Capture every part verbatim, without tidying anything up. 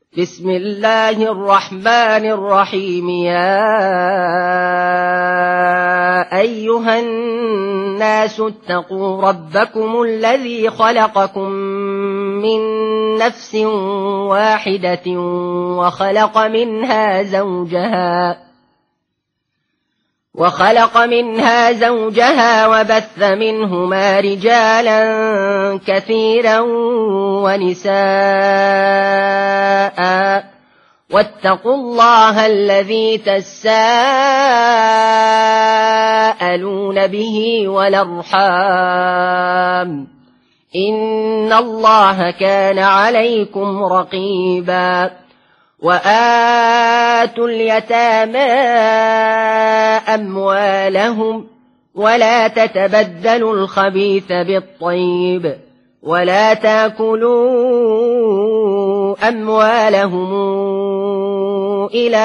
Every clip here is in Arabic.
بسم الله الرحمن الرحيم. يا أيها الناس اتقوا ربكم الذي خلقكم من نفس واحدة وخلق منها زوجها وخلق منها زوجها وبث منهما رجالا كثيرا ونساء، واتقوا الله الذي تساءلون به والأرحام، إن الله كان عليكم رقيبا. وآتوا اليتامى أموالهم ولا تتبدلوا الخبيث بالطيب، ولا تأكلوا أموالهم إلى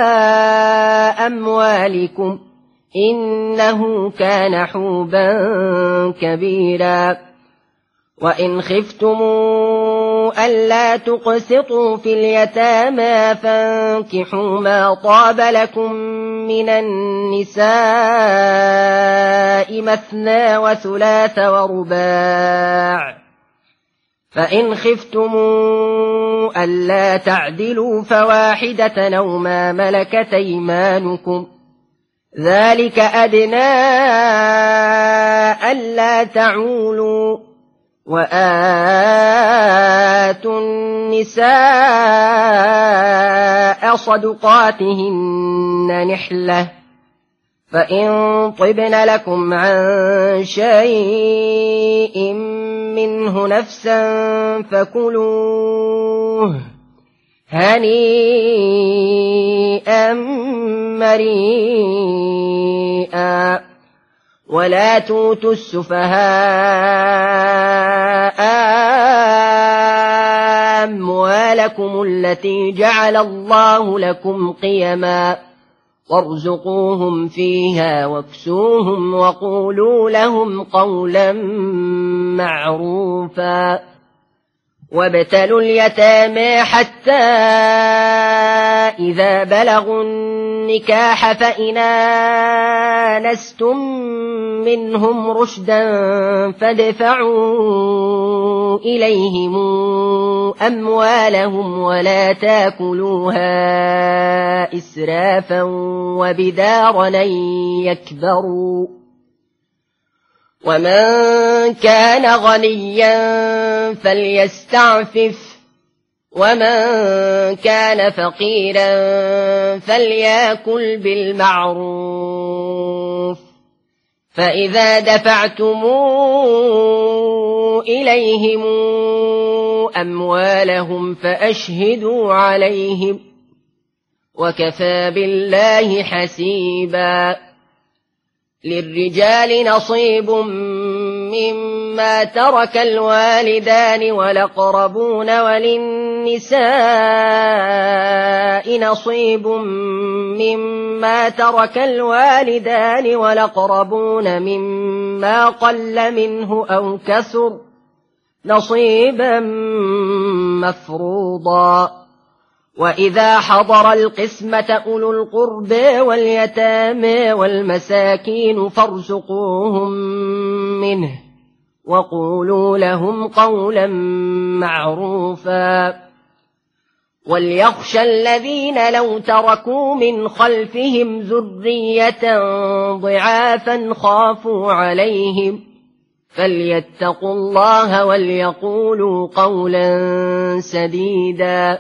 أموالكم إنه كان حوبا كبيرا. وإن خفتموا ألا تقسطوا في اليتامى فانكحوا ما طاب لكم من النساء مثنى وثلاث ورباع، فإن خفتموا ألا تعدلوا فواحدة أو ما ملكت أيمانكم، ذلك أدنى ألا تعولوا. وآتوا النساء صدقاتهن نحلة، فإن طبن لكم عن شيء منه نفسا فكلوه هنيئا مريئا. ولا توتوا السفهاء أموالكم التي جعل الله لكم قيما، وارزقوهم فيها واكسوهم وقولوا لهم قولا معروفا. وابتلوا اليتامى حتى إذا بلغوا النكاح فإن آنستم منهم رشدا فادفعوا إليهم أموالهم ولا تاكلوها إسرافا وبدارا أن يكبروا. ومن كان غنيا فليستعفف، ومن كان فقيرا فليأكل بالمعروف. فإذا دفعتم إليهم أموالهم فأشهدوا عليهم، وكفى بالله حسيبا. للرجال نصيب مما ترك الوالدان والأقربون، وللنساء نصيب مما ترك الوالدان والأقربون مما قل منه أو كثر نصيبا مفروضا. وإذا حضر القسمة أولو القربى واليتامى والمساكين فارزقوهم منه وقولوا لهم قولا معروفا. وليخشى الذين لو تركوا من خلفهم ذرية ضعافا خافوا عليهم فليتقوا الله وليقولوا قولا سديدا.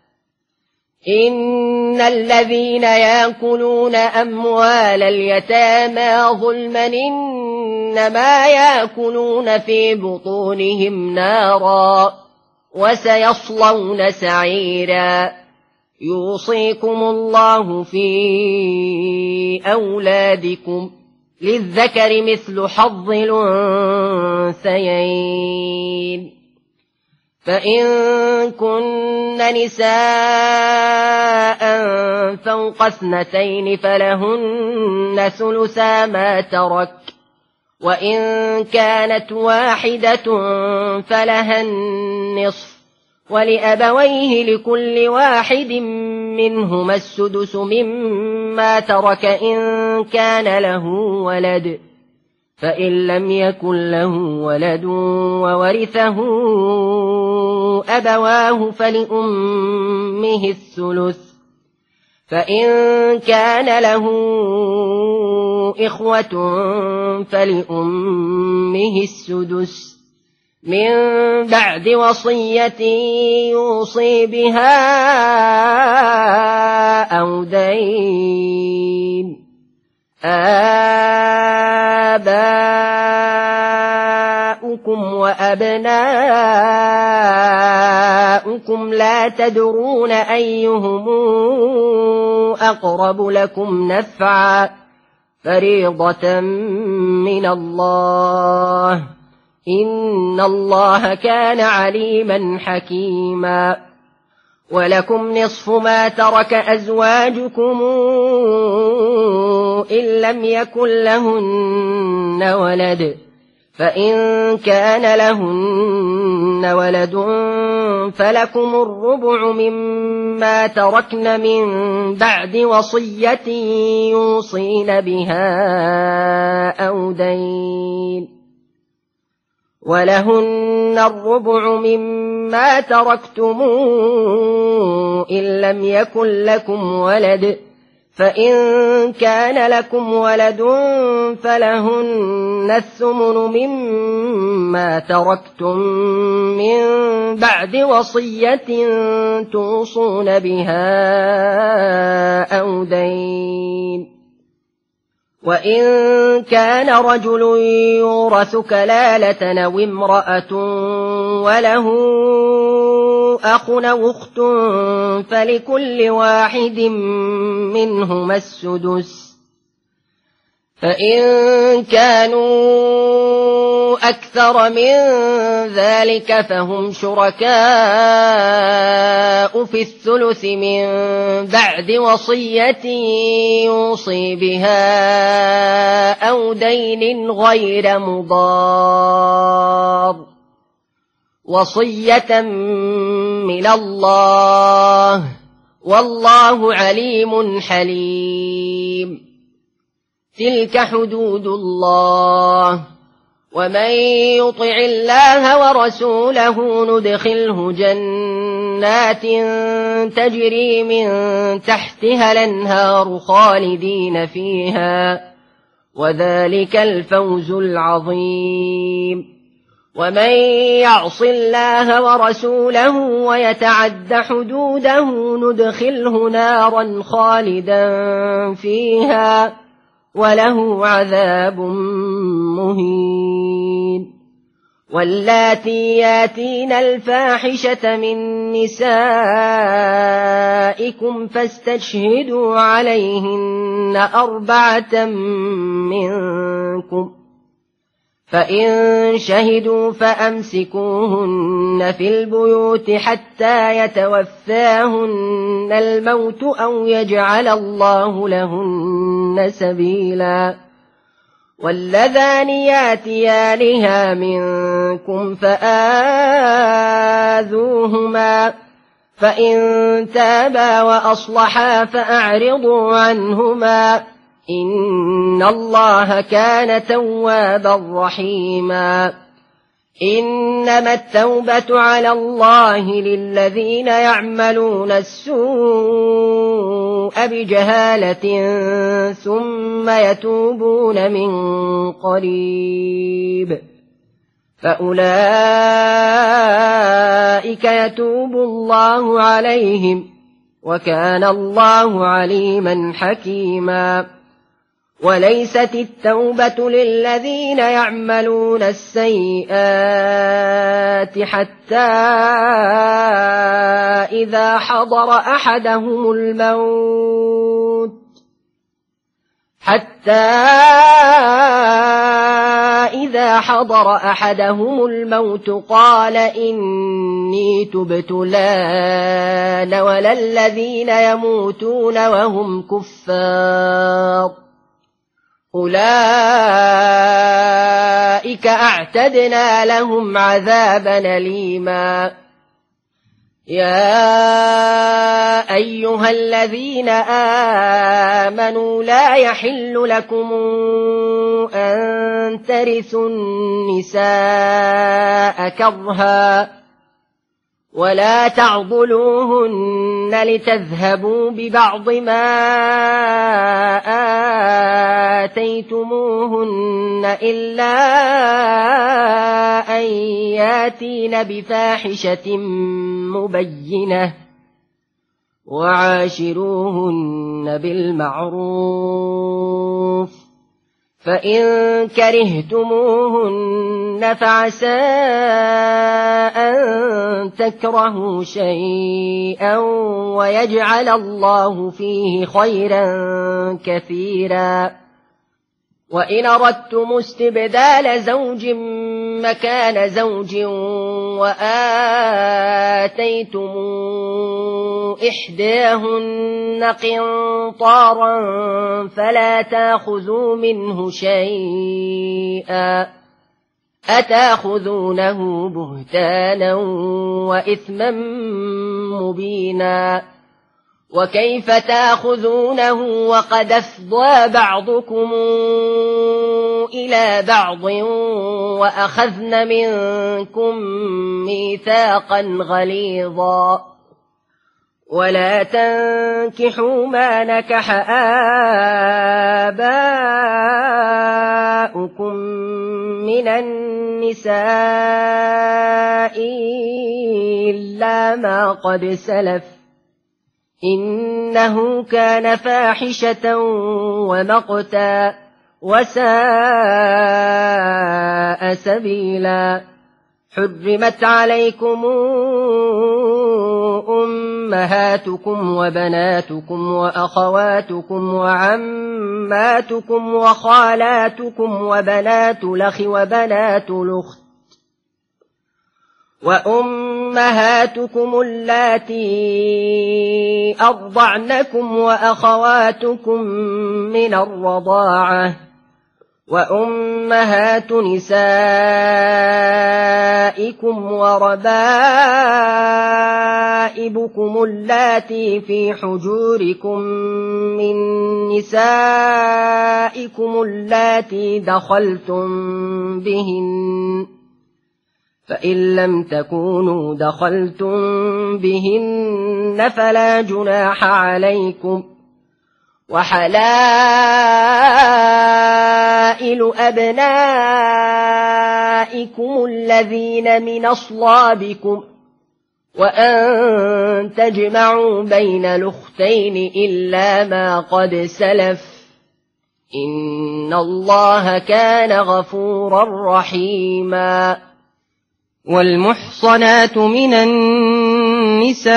إن الذين يأكلون أموال اليتامى ظلما إنما يأكلون في بطونهم نارا وسيصلون سعيرا. يوصيكم الله في أولادكم للذكر مثل حظ الأنثيين. فإن كن نساء فوق اثنتين فلهن ثلثا ما ترك، وإن كانت واحدة فلها النصف، ولأبويه لكل واحد منهما السدس مما ترك إن كان له ولد، فإن لم يكن له ولد وورثه أبواه فلأمه الثلث، فإن كان له إخوة فلأمه السدس من بعد وصية يوصي بها أو دين. آباؤكم وأبناؤكم لا تدرون أيهم أقرب لكم نفعا، فريضة من الله، إن الله كان عليما حكيما. ولكم نصف ما ترك أزواجكم إن لم يكن لهن ولد، فإن كان لهن ولد فلكم الربع مما تركن من بعد وصية يوصين بها أو دين، ولهن الربع مما تركتم إن لم يكن لكم ولد، فإن كان لكم ولد فلهن الثمن مما تركتم من بعد وصية توصون بها أو دين. وإن كان رجل يورث كلالة أو امرأة وله أخ أو أخت فلكل واحد منهما السدس، فإن كانوا أكثر من ذلك فهم شركاء في الثلث من بعد وصية يوصي بها أو دين غير مضار، وصية من الله، والله عليم حليم. تلك حدود الله، ومن يطع الله ورسوله ندخله جنات تجري من تحتها الأنهار خالدين فيها، وذلك الفوز العظيم. ومن يعص الله ورسوله ويتعد حدوده ندخله نارا خالدا فيها، وله عذاب مهين. واللاتي ياتين الفاحشة من نسائكم فاستشهدوا عليهن أربعة منكم، فإن شهدوا فأمسكوهن في البيوت حتى يتوفاهن الموت أو يجعل الله لهن سبيلا. واللذان ياتيانها منكم فآذوهما، فإن تابا وأصلحا فأعرضوا عنهما، إن الله كان توابا رحيما. إنما التوبة على الله للذين يعملون السوء بجهالة ثم يتوبون من قريب فأولئك يتوب الله عليهم، وكان الله عليما حكيما. وليست التوبة للذين يعملون السيئات حتى إذا حضر أحدهم الموت حتى إذا حضر أحدهم الموت قال إني تبت الآن ولا الذين يموتون وهم كفار أولئك أعتدنا لهم عذابا أليما. يا أيها الذين آمنوا لا يحل لكم أن ترثوا النساء كرها ولا تعضلوهن لتذهبوا ببعض ما آتيتموهن إلا أن ياتين بفاحشة مبينة وعاشروهن بالمعروف فإن كرهتموهن فعسى أن تكرهوا شيئا ويجعل الله فيه خيرا كثيرا وإن أردتم استبدال زوج مكان زوج وآتيتم إحداهن قنطارا فلا تأخذوا منه شيئا أتأخذونه بهتانا وإثما مبينا وكيف تأخذونه وقد أفضى بعضكم إلى بعض وأخذن منكم ميثاقا غليظا ولا تنكحوا ما نكح آباؤكم من النساء إلا ما قد سلف إنه كان فاحشة ومقتا وساء سبيلا حرمت عليكم أمهاتكم وبناتكم وأخواتكم وعماتكم وخالاتكم وبنات الأخ وبنات الأخت وأمهاتكم اللاتي أرضعنكم وأخواتكم من الرضاعة وأمهات نسائكم وربائبكم اللاتي في حجوركم من نسائكم اللاتي دخلتم بهن فإن لم تكونوا دخلتم بهن فلا جناح عليكم وحلائل أبنائكم الذين من أصلابكم وأن تجمعوا بين الأختين إلا ما قد سلف إن الله كان غفورا رحيما والمحصنات من النساء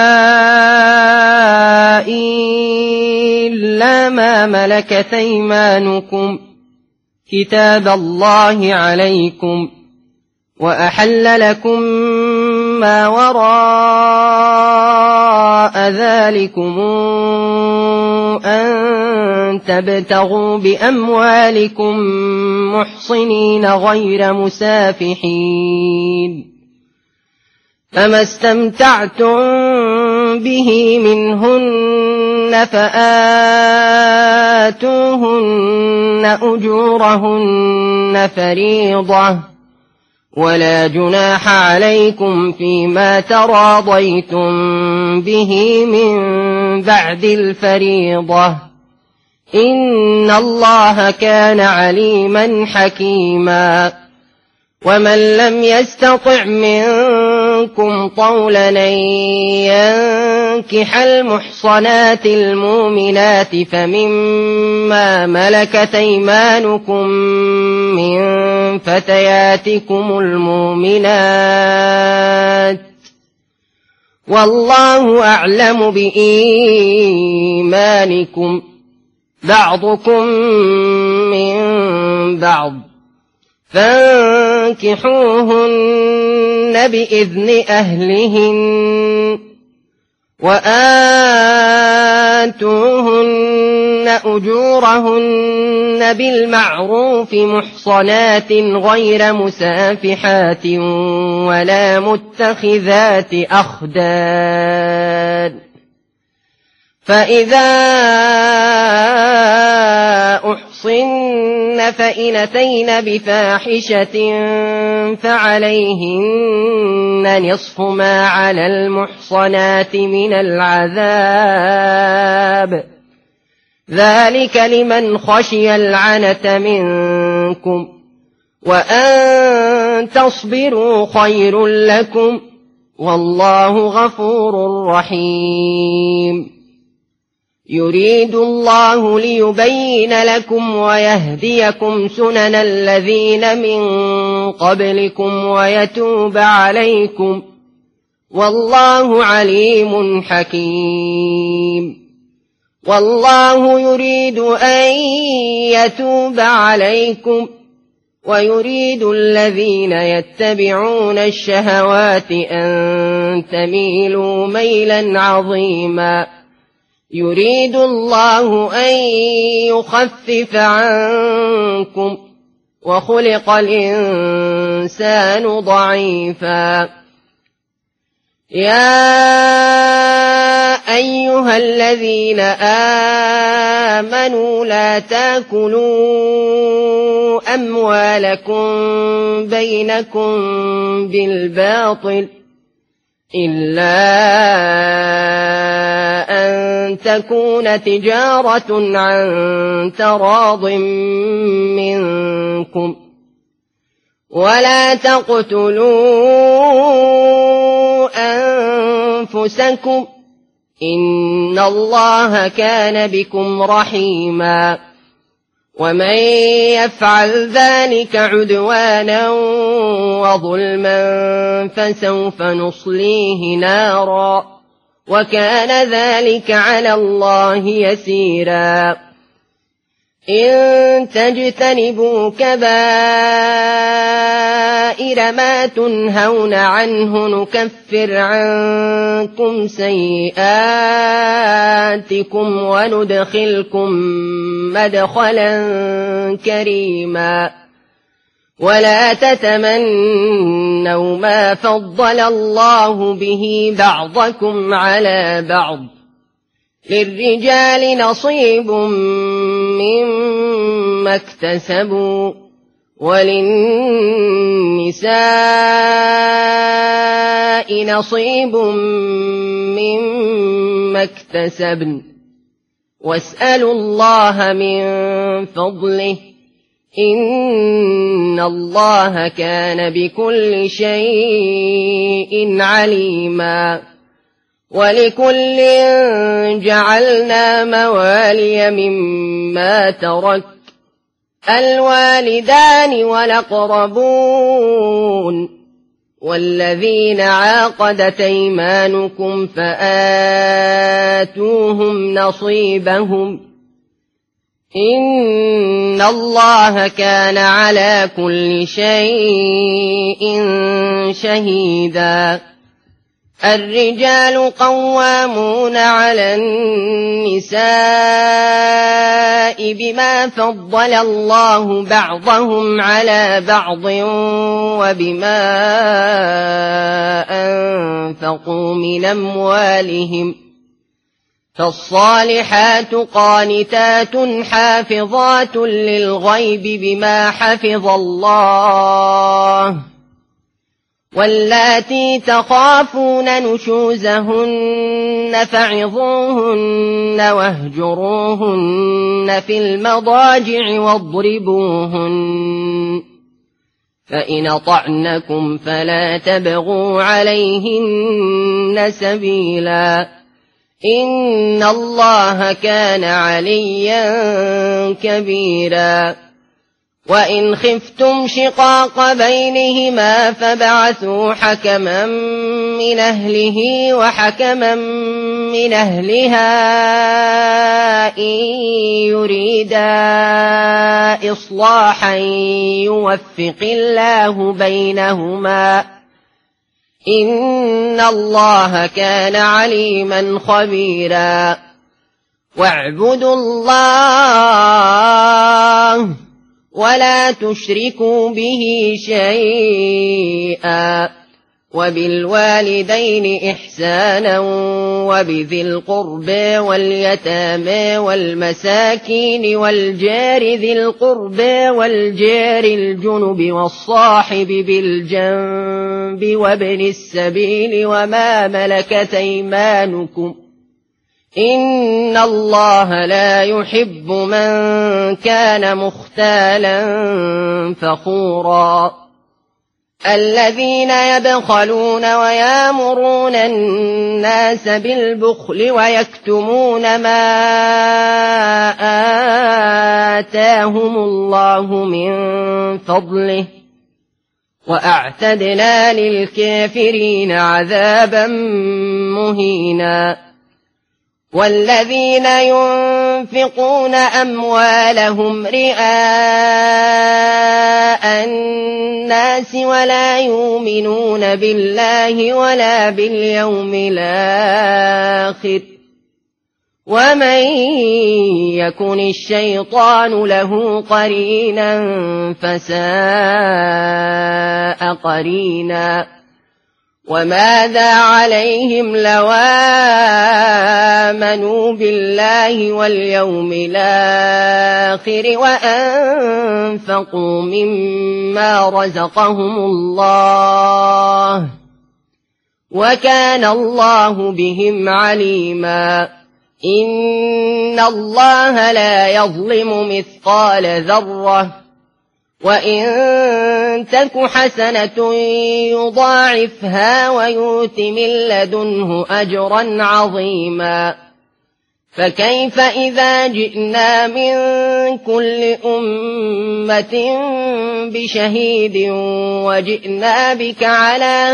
إلا ما ملكت أيمانكم كتاب الله عليكم وأحل لكم ما وراء ذلكم أن تبتغوا بأموالكم محصنين غير مسافحين فما استمتعتم به منهن فآتوهن أجورهن فريضة ولا جناح عليكم فيما تراضيتم به من بعد الفريضة إن الله كان عليما حكيما ومن لم يستطع منكم طولا أن ينكح المحصنات المؤمنات فمما ملكت أيمانكم من فتياتكم المؤمنات والله أعلم بإيمانكم بعضكم من بعض فانكحوهن بإذن أهلهن وآتوهن أجورهن بالمعروف محصنات غير مسافحات ولا متخذات أخدان فإذا أحصن فإن أتين بفاحشة فعليهن نصف ما على المحصنات من العذاب ذلك لمن خشي العنة منكم وأن تصبروا خير لكم والله غفور رحيم يريد الله ليبين لكم ويهديكم سنن الذين من قبلكم ويتوب عليكم والله عليم حكيم والله يريد أن يتوب عليكم ويريد الذين يتبعون الشهوات أن تميلوا ميلا عظيما يريد الله أن يخفف عنكم وخلق الإنسان ضعيفا يا أيها الذين آمنوا لا تأكلوا أموالكم بينكم بالباطل إلا أن تكون تجارة عن تراض منكم ولا تقتلوا أنفسكم إن الله كان بكم رحيما ومن يفعل ذلك عدوانا وظلما فسوف نصليه نارا وكان ذلك على الله يسيرا إن تجتنبوا كبائر ما تنهون عنه نكفر عنكم سيئاتكم وندخلكم مدخلا كريما ولا تتمنوا ما فضل الله به بعضكم على بعض للرجال نصيب مما اكتسبوا وللنساء نصيب مما اكتسبن واسألوا الله من فضله إن الله كان بكل شيء عليما ولكل جعلنا موالي مما ترك الوالدان والأقربون والذين عاقدت أيمانكم فآتوهم نصيبهم إن الله كان على كل شيء شهيدا الرجال قوامون على النساء بما فضل الله بعضهم على بعض وبما أنفقوا من أموالهم فالصالحات قانتات حافظات للغيب بما حفظ الله واللاتي تخافون نشوزهن فعظوهن واهجروهن في المضاجع واضربوهن فإن أطعنكم فلا تبغوا عليهن سبيلا إن الله كان عليا كبيرا وإن خفتم شقاق بينهما فبعثوا حكما من أهله وحكما من أهلها إن يريدا إصلاحا يوفق الله بينهما إن الله كان عليما خبيرا واعبدوا الله ولا تشركوا به شيئا وبالوالدين إحسانا وبذي القربى واليتامى والمساكين والجار ذي القربى والجار الجنب والصاحب بالجنب وابن السبيل وما ملكت أيمانكم إن الله لا يحب من كان مختالا فخورا الذين يبخلون ويامرون الناس بالبخل ويكتمون ما آتاهم الله من فضله وأعتدنا للكافرين عذابا مهينا والذين ينفقون أموالهم رئاء الناس ولا يؤمنون بالله ولا باليوم الآخر ومن يكن الشيطان له قرينا فساء قرينا وماذا عليهم لو آمنوا بالله واليوم الآخر وأنفقوا مما رزقهم الله وكان الله بهم عليما إن الله لا يظلم مثقال ذرة وإن تك حسنة يضاعفها ويؤت من لدنه أجرا عظيما فكيف إذا جئنا من كل أمة بشهيد وجئنا بك على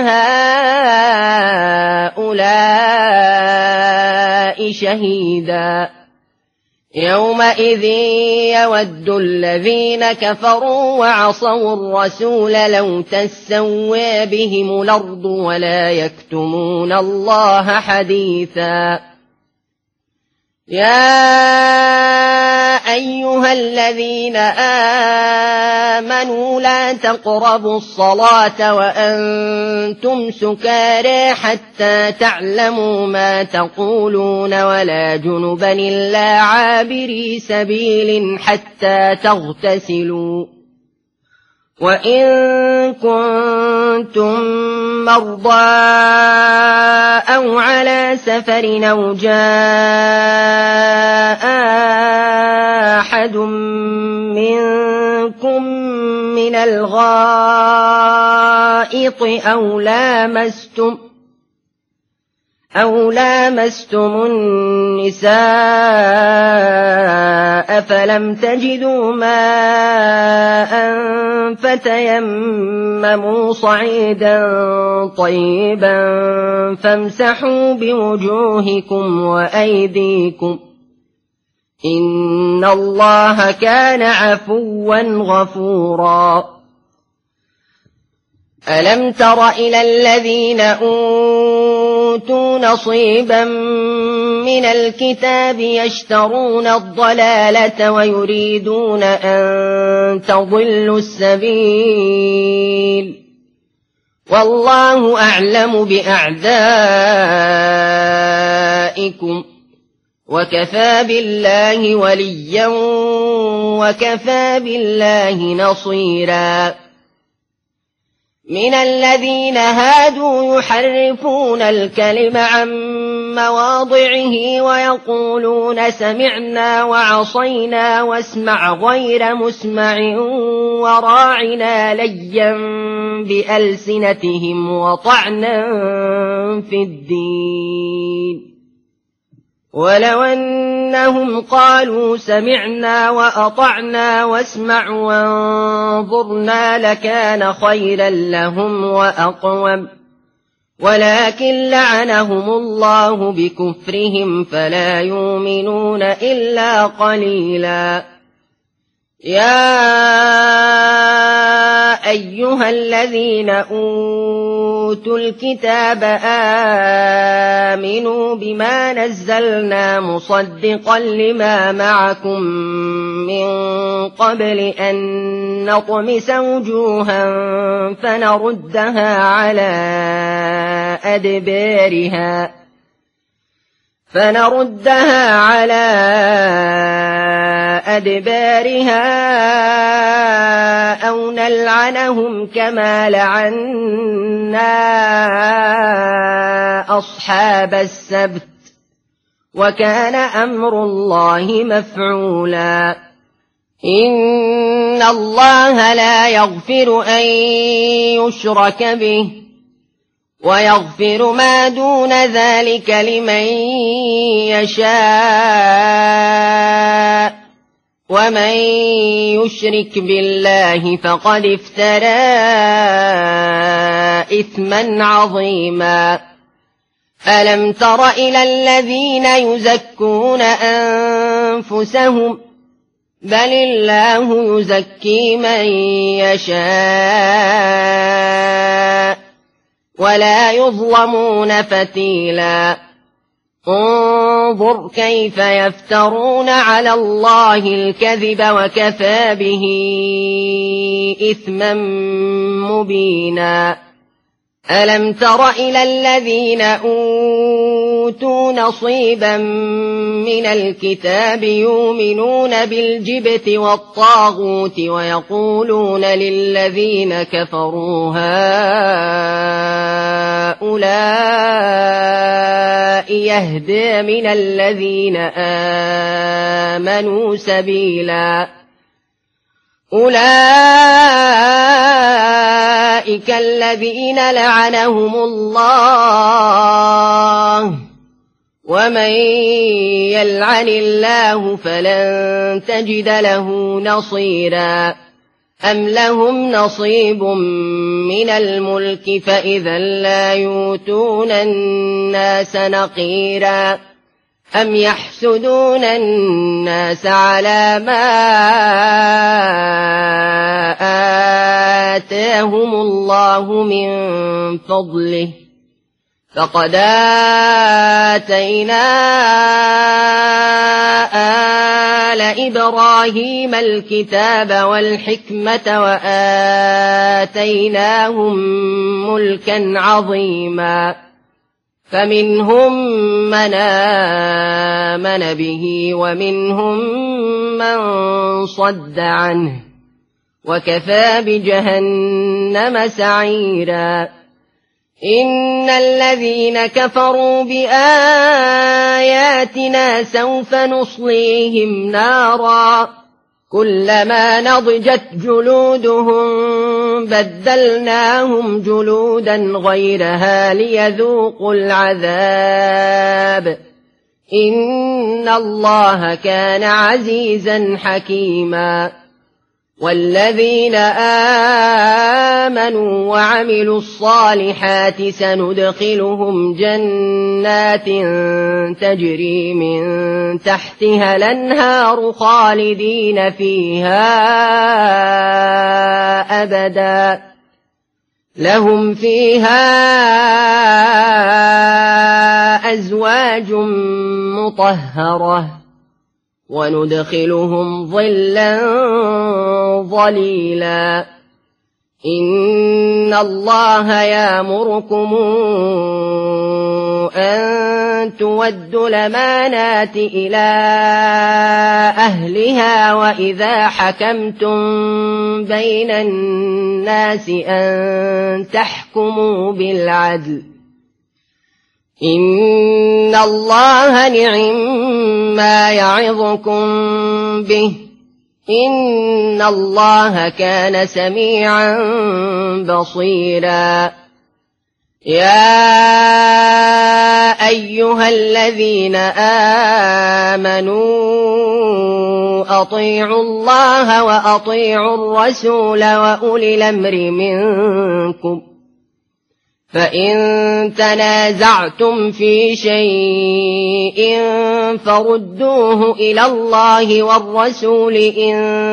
هؤلاء شهيدا يومئذ يود الذين كفروا وعصوا الرسول لو تسوى بهم الأرض ولا يكتمون الله حديثا يا أيها الذين آمنوا لا تقربوا الصلاة وأنتم سكارى حتى تعلموا ما تقولون ولا جنبا إلا عابري سبيل حتى تغتسلوا وإن كنتم مرضى أو على سفر أو جاء أحد منكم من الغائط أو لامستم أو لامستم النساء فلم تجدوا ماء فتيمموا صعيدا طيبا فامسحوا بوجوهكم وأيديكم إن الله كان عفوا غفورا ألم تر إلى الذين أوتوا نصيبا من الكتاب يشترون الضلالة ويريدون أن تضلوا السبيل والله أعلم بأعدائكم وكفى بالله وليا وكفى بالله نصيرا من الذين هادوا يحرفون الكلم عن مواضعه ويقولون سمعنا وعصينا واسمع غير مسمع وراعنا ليا بألسنتهم وطعنا في الدين ولو أنهم قالوا سمعنا وأطعنا واسمع وانظرنا لكان خيرا لهم وأقوم ولكن لعنهم الله بكفرهم فلا يؤمنون إلا قليلا يا أيها الذين أوتوا أوتوا الكتاب آمنوا بما نزلنا مصدقا لما معكم من قبل أن نطمس وجوها فنردها على أدبارها فنردها على أدبارها أو نلعنهم كما لعنا أصحاب السبت وكان أمر الله مفعولا إن الله لا يغفر أن يشرك به ويغفر ما دون ذلك لمن يشاء ومن يشرك بالله فقد افترى إثما عظيما ألم تر إلى الذين يزكون أنفسهم بل الله يزكي من يشاء ولا يظلمون فتيلا انظر كيف يفترون على الله الكذب وكفى به إثما مبينا ألم تر إلى الذين أوتوا نصيبا من الكتاب يؤمنون بالجبت والطاغوت ويقولون للذين كفروا هؤلاء يهدى من الذين آمنوا سبيلا أولئك الذين لعنهم الله ومن يلعن الله فلن تجد له نصيرا أم لهم نصيب من الملك فإذا لا يؤتون الناس نقيرا أم يحسدون الناس على ما آتاهم الله من فضله فقد آتينا آل إبراهيم الكتاب والحكمة وآتيناهم ملكا عظيما فمنهم من آمن به ومنهم من صد عنه وكفى بجهنم سعيرا إن الذين كفروا بآياتنا سوف نصليهم نارا كلما نضجت جلودهم بدلناهم جلودا غيرها ليذوقوا العذاب إن الله كان عزيزا حكيما والذين آمنوا وعملوا الصالحات سندخلهم جنات تجري من تحتها الأنهار خالدين فيها أبدا لهم فيها أزواج مطهرة وندخلهم ظلا ظليلا إن الله يأمركم أن تودوا الأمانات إلى أهلها وإذا حكمتم بين الناس أن تحكموا بالعدل إن الله نعم ما يعظكم به إن الله كان سميعا بصيرا يا أيها الذين آمنوا أطيعوا الله وأطيعوا الرسول وأولي الأمر منكم فإن تنازعتم في شيء فردوه إلى الله والرسول إن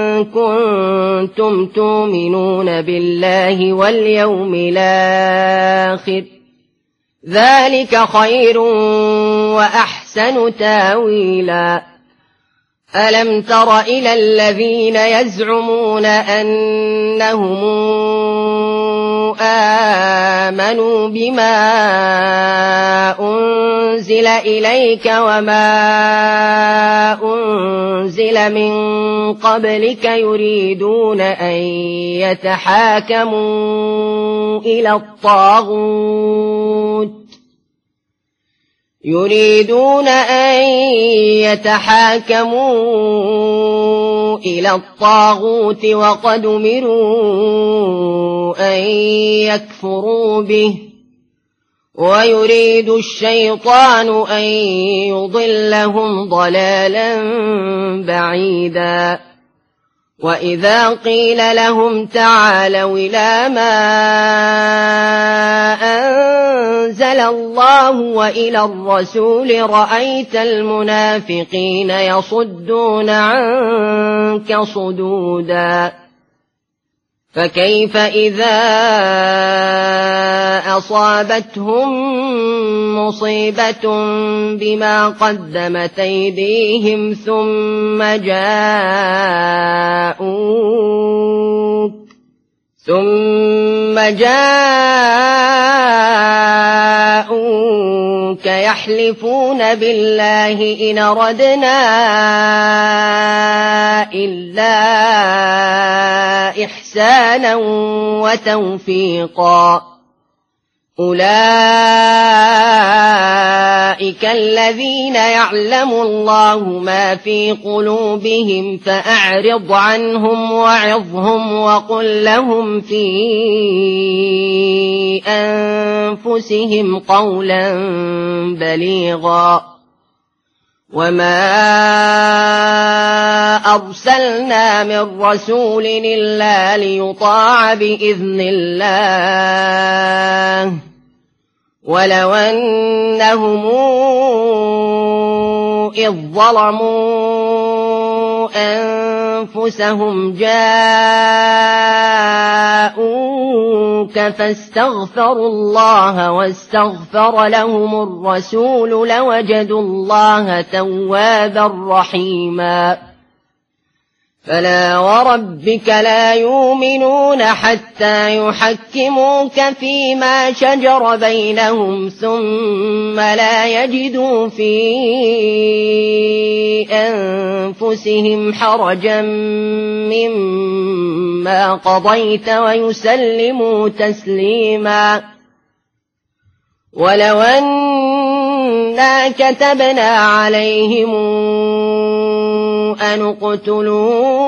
كنتم تؤمنون بالله واليوم الآخر ذلك خير وأحسن تاويلا. ألم تر إلى الذين يزعمون أنهم آمنوا بما أنزل إليك وما أنزل من قبلك يريدون أن يتحاكموا إلى الطاغوت يريدون أن يتحاكموا إلى الطاغوت وقد أمروا أن يكفروا به ويريد الشيطان أن يضلهم ضلالا بعيدا. وإذا قيل لهم تعالوا إلى ما أنزل الله وإلى الرسول رأيت المنافقين يصدون عنك صدودا. فكيف إذا أصابتهم مصيبة بما قدمت أيديهم ثم جاءوك ثم جاءوك يحلفون بالله إن أردنا إلا إحسانا وتوفيقا أولئك الذين يعلم الله ما في قلوبهم فأعرض عنهم وعظهم وقل لهم في أنفسهم قولا بليغا. وما أرسلنا من رسول إلا ليطاع بإذن الله ولو أنهم إذ ظلموا أنفسهم جاءوك فاستغفروا الله واستغفر لهم الرسول لوجدوا الله توابا رحيما. فلا وربك لا يؤمنون حتى يحكموك فيما شجر بينهم ثم لا يجدوا في أنفسهم حرجا مما قضيت ويسلموا تسليما. ولو أنا كتبنا عليهم أن اقتلوا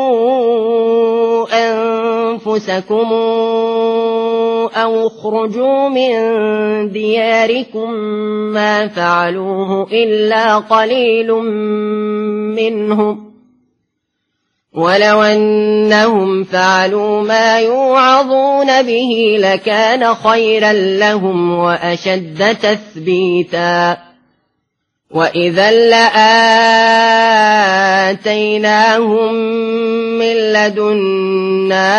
أنفسكم أو اخرجوا من دياركم ما فعلوه إلا قليل منهم ولو أنهم فعلوا ما يوعظون به لكان خيرا لهم وأشد تثبيتا. وإذا لآتيناهم من لدنا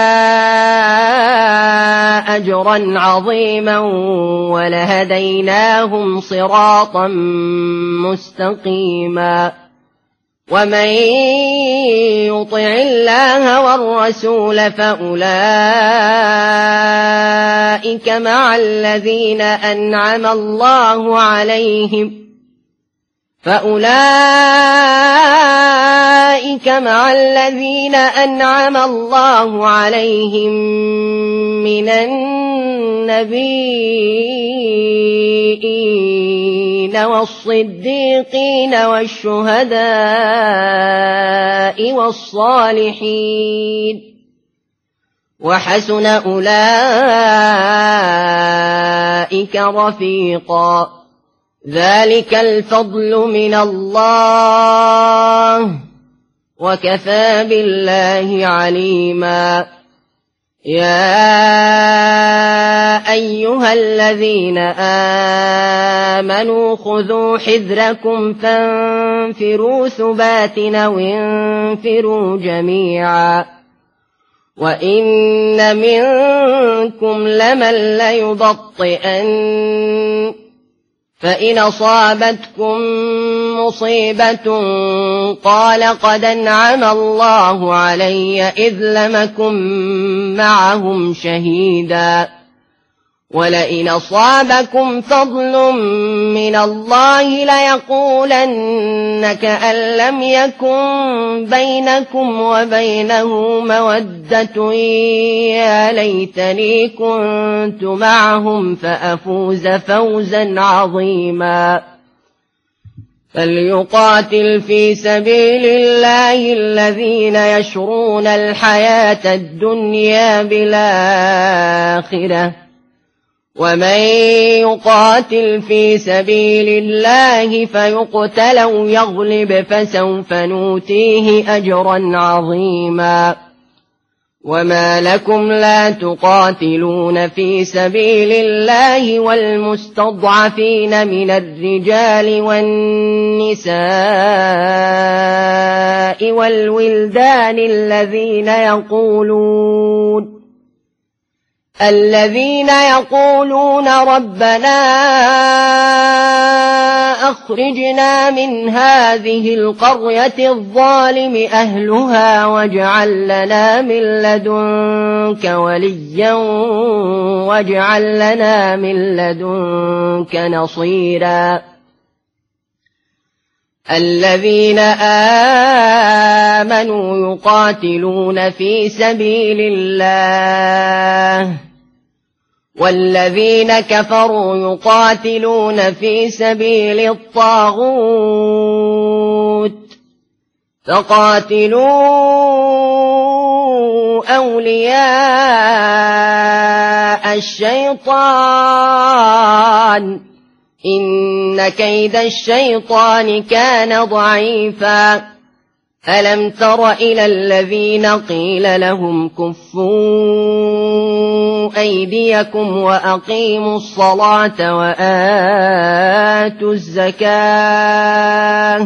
أجرا عظيما ولهديناهم صراطا مستقيما. ومن يطع الله والرسول فأولئك مع الذين أنعم الله عليهم فأولئك مع الذين أنعم الله عليهم من النبيين والصديقين والشهداء والصالحين وحسن أولئك رفيقا. ذلك الفضل من الله وكفى بالله عليما. يا أيها الذين آمنوا خذوا حذركم فانفروا ثبات أو انفروا جميعا وإن منكم لمن ليبطئن فإن أصابتكم مصيبة قال قد أنعم الله علي إذ لم أكن معهم شهيدا ولئن أصابكم فضل من الله ليقولن كأن لم يكن بينكم وبينه مودة يا ليتني كنت معهم فأفوز فوزا عظيما فليقاتل في سبيل الله الذين يشرون الحياة الدنيا بالآخرة ومن يقاتل في سبيل الله فيقتل أو يغلب فسوف نؤتيه أجرا عظيما وما لكم لا تقاتلون في سبيل الله والمستضعفين من الرجال والنساء والولدان الذين يقولون الذين يقولون ربنا أخرجنا من هذه القرية الظالم أهلها واجعل لنا من لدنك وليا واجعل لنا من لدنك نصيرا الذين آمنوا يقاتلون في سبيل الله والذين كفروا يقاتلون في سبيل الطاغوت فقاتلوا أولياء الشيطان إن كيد الشيطان كان ضعيفا ألم تر إلى الذين قيل لهم كفوا أيديكم وأقيموا الصلاة وآتوا الزكاة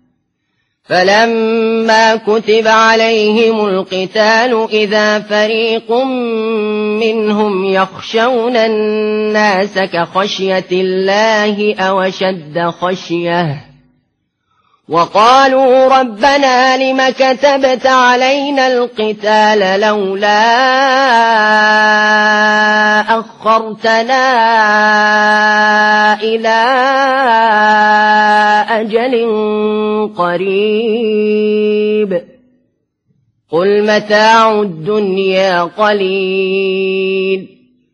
فلما كتب عليهم القتال إذا فريق منهم يخشون الناس كخشية الله أو أشد خشية وقالوا ربنا لم كتبت علينا القتال لولا أخرتنا إلى أجل قريب قل متاع الدنيا قليل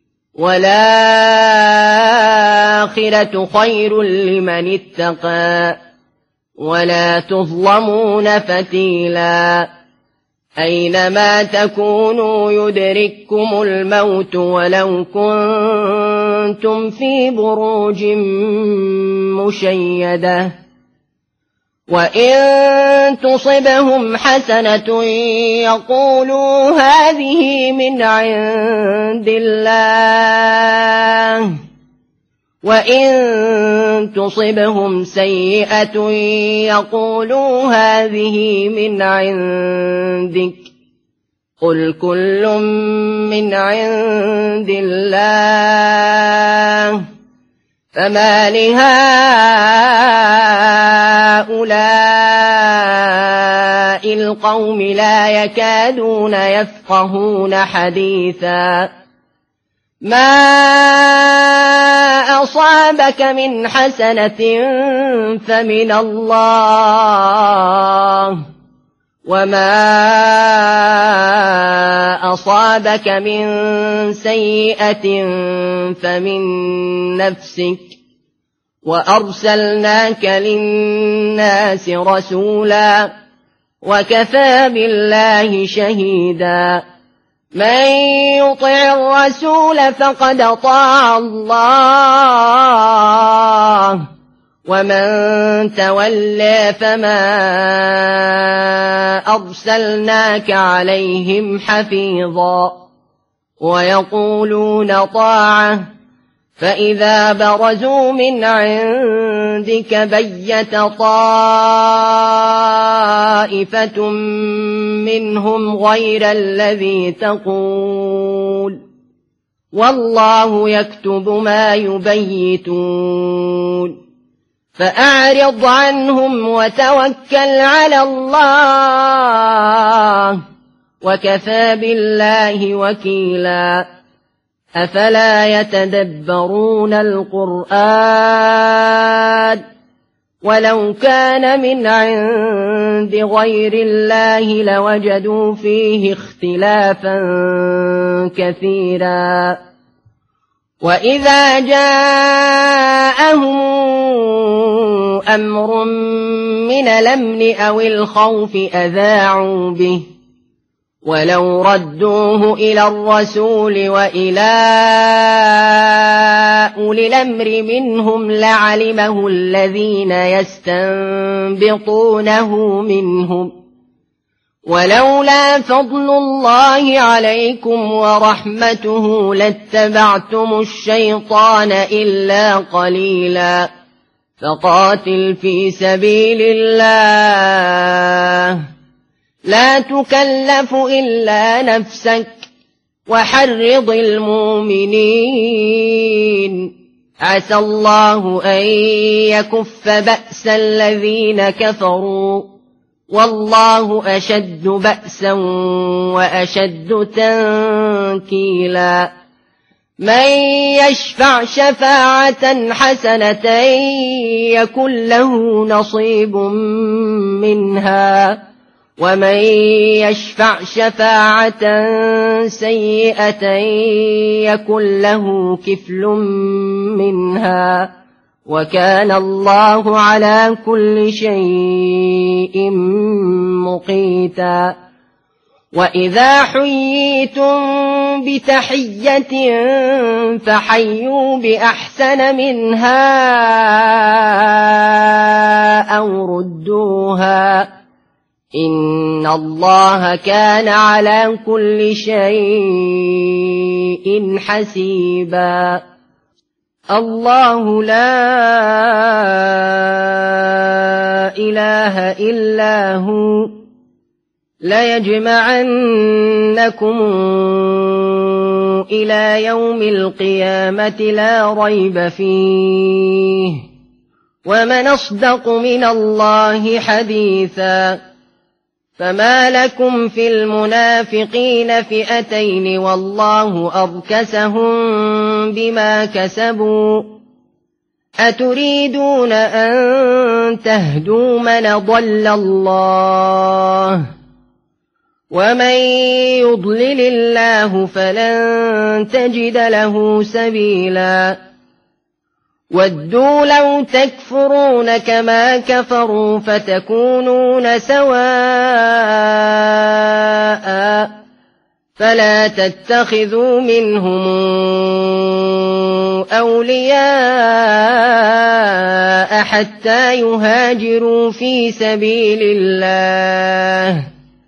والآخرة خير لمن اتقى ولا تظلمون فتيلا أينما تكونوا يدرككم الموت ولو كنتم في بروج مشيدة وإن تصبهم حسنة يقولوا هذه من عند الله وإن تصبهم سيئة يقولوا هذه من عندك قل كل من عند الله فما لهؤلاء القوم لا يكادون يفقهون حديثا ما أصابك من حسنة فمن الله وما أصابك من سيئة فمن نفسك وأرسلناك للناس رسولا وكفى بالله شهيدا من يطع الرسول فقد أطاع الله ومن تولى فما أرسلناك عليهم حفيظا ويقولون طاعة فإذا برزوا من عندك بيت طائفة منهم غير الذي تقول والله يكتب ما يبيتون فأعرض عنهم وتوكل على الله وكفى بالله وكيلا أفلا يتدبرون القرآن ولو كان من عند غير الله لوجدوا فيه اختلافا كثيرا وإذا جاءهم أمر من الأمن أو الخوف أذاعوا به ولو ردوه إلى الرسول وإلى أولي الأمر منهم لعلمه الذين يستنبطونه منهم ولولا فضل الله عليكم ورحمته لاتبعتم الشيطان إلا قليلا فقاتل في سبيل الله لا تكلف إلا نفسك وحرض المؤمنين عسى الله أن يكف بأس الذين كفروا والله أشد بأسا وأشد تنكيلا من يشفع شفاعة حسنة يكن له نصيب منها ومن يشفع شفاعة سيئة يكن له كفل منها وكان الله على كل شيء مقيتا وإذا حييتم بتحية فحيوا بأحسن منها أو ردوها إن الله كان على كل شيء حسيبا الله لا إله إلا هو ليجمعنكم إلى يوم القيامة لا ريب فيه ومن أصدق من الله حديثا فما لكم في المنافقين فئتين والله أركسهم بما كسبوا أتريدون أن تهدوا من ضل الله ومن يضلل الله فلن تجد له سبيلا ودوا لو تكفرون كما كفروا فتكونون سواء فلا تتخذوا منهم أولياء حتى يهاجروا في سبيل الله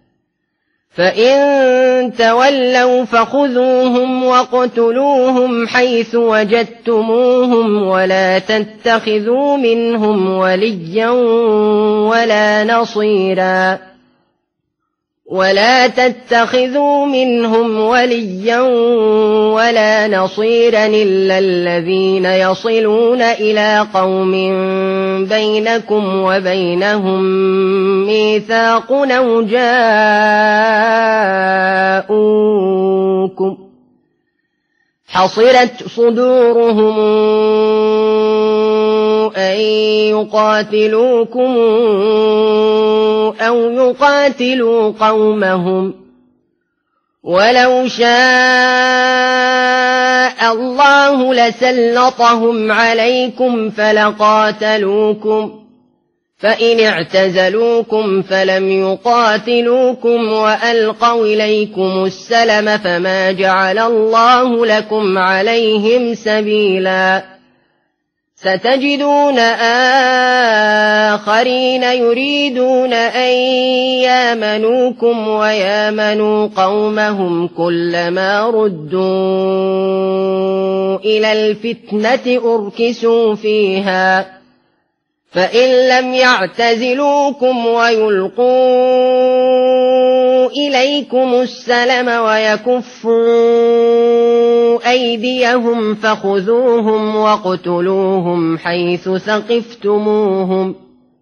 فإن تولوا فخذوهم واقتلوهم حيث وجدتموهم ولا تتخذوا منهم وليا ولا نصيرا ولا تتخذوا منهم وليا ولا نصيرا إلا الذين يصلون إلى قوم بينكم وبينهم ميثاق أو جاءوكم حصرت صدورهم أن يقاتلوكم أو يقاتلوا قومهم ولو شاء الله لسلطهم عليكم فلقاتلوكم فإن اعتزلوكم فلم يقاتلوكم وألقوا إليكم السلم فما جعل الله لكم عليهم سبيلا ستجدون آخرين يريدون أن يامنوكم ويامنوا قومهم كلما ردوا إلى الفتنة أركسوا فيها فإن لم يعتزلوكم ويلقوا إليكم السلم ويكفوا أيديهم فخذوهم واقتلوهم حيث ثقفتموهم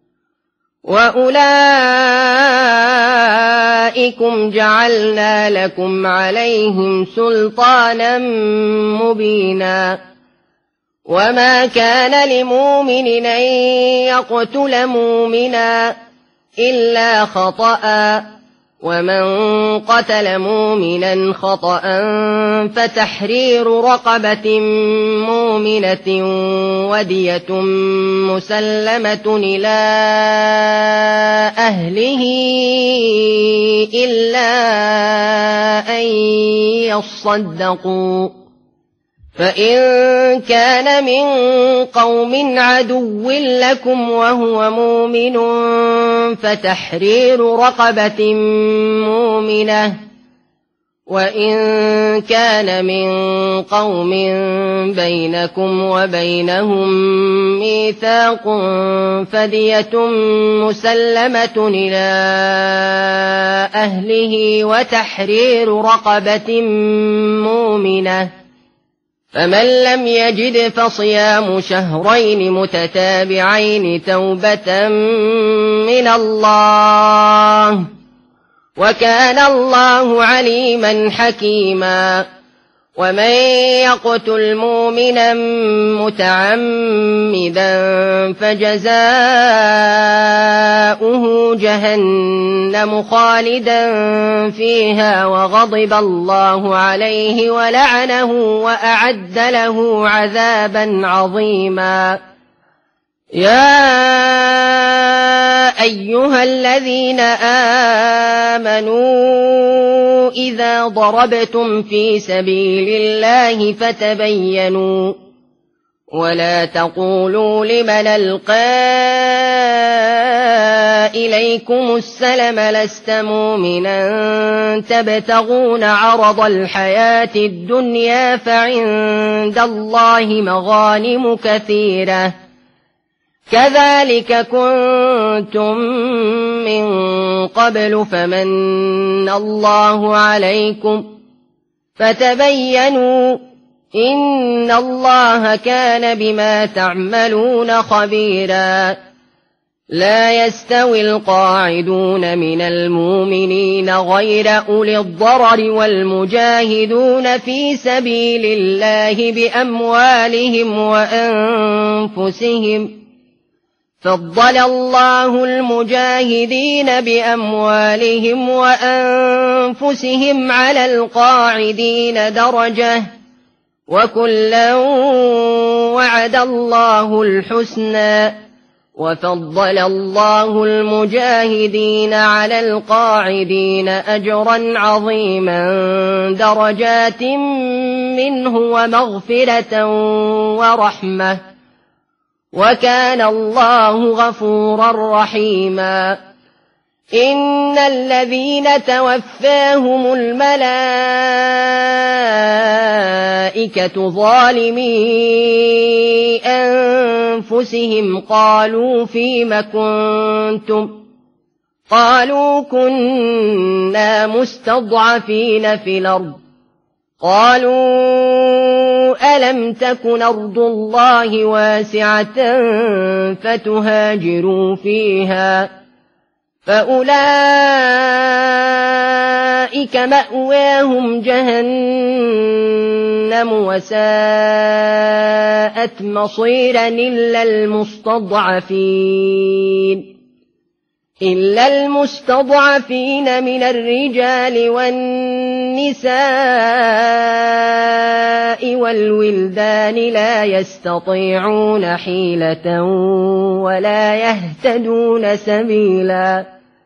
وأولئكم جعلنا لكم عليهم سلطانا مبينا وما كان لمؤمن أن يقتل مؤمنا إلا خطأ ومن قتل مؤمنا خطأ فتحرير رقبة مؤمنة ودية مسلمة إلى أهله إلا أن يصدقوا فإن كان من قوم عدو لكم وهو مؤمن فتحرير رقبة مؤمنة وإن كان من قوم بينكم وبينهم ميثاق فدية مسلمة إلى أهله وتحرير رقبة مؤمنة فمن لم يجد فصيام شهرين متتابعين توبة من الله وكان الله عليما حكيما ومن يقتل مؤمنا متعمدا فجزاؤه جهنم خالدا فيها وغضب الله عليه ولعنه وأعد له عذابا عظيما يا أيها الذين آمنوا إذا ضربتم في سبيل الله فتبينوا ولا تقولوا لمن ألقى إليكم السلم لست مؤمنا تبتغون عرض الحياة الدنيا فعند الله مغانم كثيرة كذلك كنتم من قبل فمن الله عليكم فتبينوا إن الله كان بما تعملون خبيرا لا يستوي القاعدون من المؤمنين غير أولي الضرر والمجاهدون في سبيل الله بأموالهم وأنفسهم فضل الله المجاهدين بأموالهم وأنفسهم على القاعدين درجة وكلا وعد الله الحسنى وفضل الله المجاهدين على القاعدين أجرا عظيما درجات منه ومغفرة ورحمة وكان الله غفورا رحيما إن الذين توفاهم الملائكة ظالمي أنفسهم قالوا فيم كنتم قالوا كنا مستضعفين في الأرض قالوا ألم تكن أرض الله واسعة فتهاجروا فيها فأولئك مأواهم جهنم وساءت مصيرا إلا المستضعفين إلا المستضعفين من الرجال والنساء والولدان لا يستطيعون حيلة ولا يهتدون سبيلا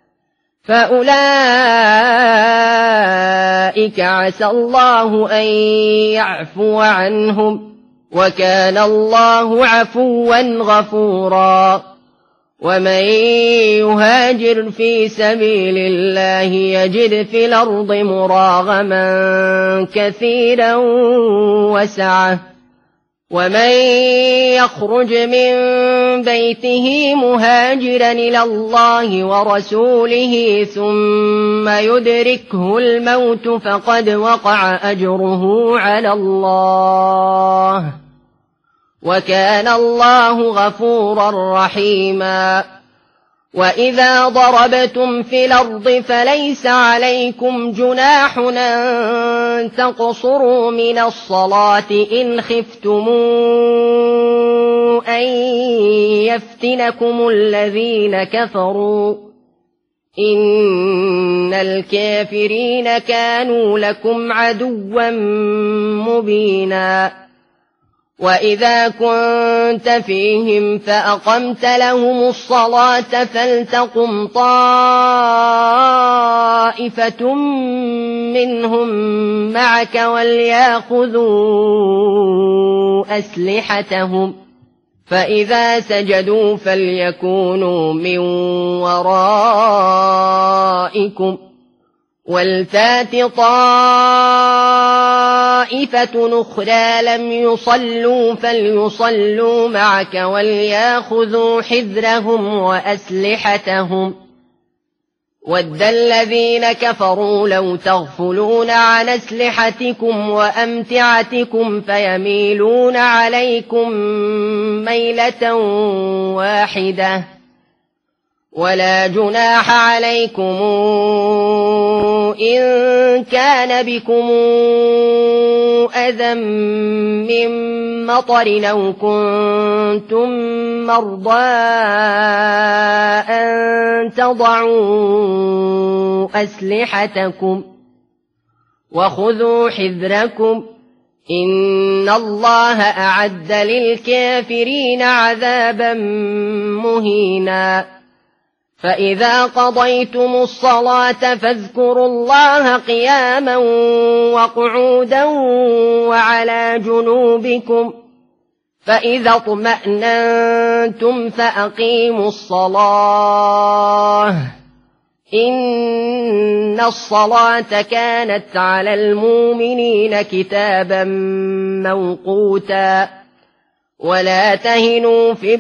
فأولئك عسى الله أن يعفو عنهم وكان الله عفوا غفورا ومن يهاجر في سبيل الله يجد في الأرض مراغما كثيرا وسعة ومن يخرج من بيته مهاجرا إلى الله ورسوله ثم يدركه الموت فقد وقع أجره على الله وكان الله غفورا رحيما وإذا ضربتم في الأرض فليس عليكم جناح أن تقصروا من الصلاة إن خفتم أن يفتنكم الذين كفروا إن الكافرين كانوا لكم عدوا مبينا وإذا كنت فيهم فأقمت لهم الصلاة فلتقم طائفة منهم معك وليأخذوا أسلحتهم فإذا سجدوا فليكونوا من ورائكم ولتات طائفة أخرى لم يصلوا فليصلوا معك وليأخذوا حذرهم وأسلحتهم ود الذين كفروا لو تغفلون عن أسلحتكم وأمتعتكم فيميلون عليكم ميلة واحدة ولا جناح عليكم إن كان بكم أذى من مطر أو كنتم مرضى أن تضعوا أسلحتكم وخذوا حذركم إن الله أعد للكافرين عذابا مهينا فإذا قضيتم الصلاة فاذكروا الله قياما وقعودا وعلى جنوبكم فإذا اطمأننتم فأقيموا الصلاة إن الصلاة كانت على المؤمنين كتابا موقوتا ولا تهنوا في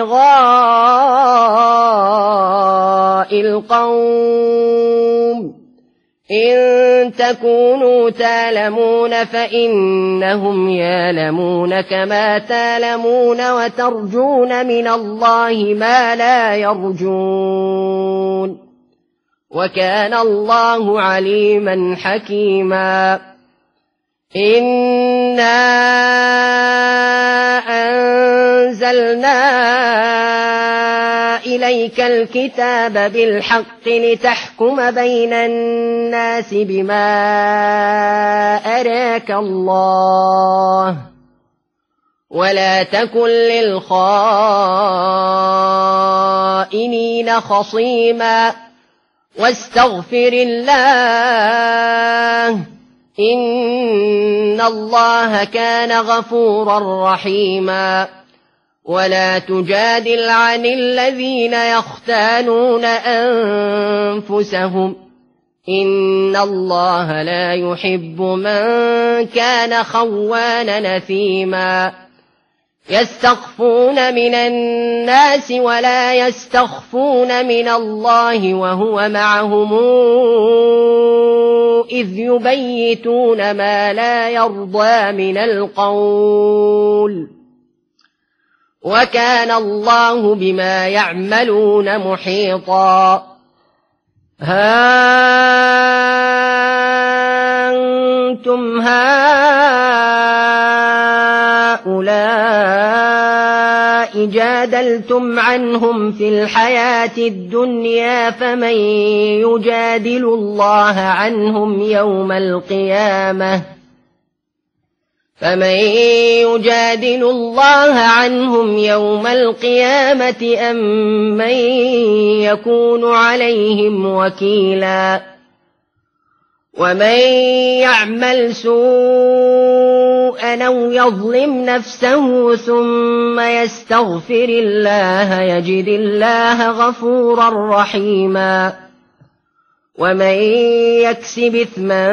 ابتغاء القوم إن تكونوا تالمون فإنهم يالمون كما تالمون وترجون من الله ما لا يرجون وكان الله عليما حكيما إنا أنزلنا إليك الكتاب بالحق لتحكم بين الناس بما أراك الله ولا تكن للخائنين خصيما واستغفر الله إن الله كان غفورا رحيما ولا تجادل عن الذين يختانون أنفسهم إن الله لا يحب من كان خوانا نثيما يستخفون من الناس ولا يستخفون من الله وهو معهم إذ يبيتون ما لا يرضى من القول وكان الله بما يعملون محيطا ها أنتم هؤلاء جادلتم عنهم في الحياة الدنيا فمن يجادل الله عنهم يوم القيامة فمن يجادل الله عنهم يوم القيامة أم من يكون عليهم وكيلا ومن يعمل سوءا أو يظلم نفسه ثم يستغفر الله يجد الله غفورا رحيما ومن يكسب إثما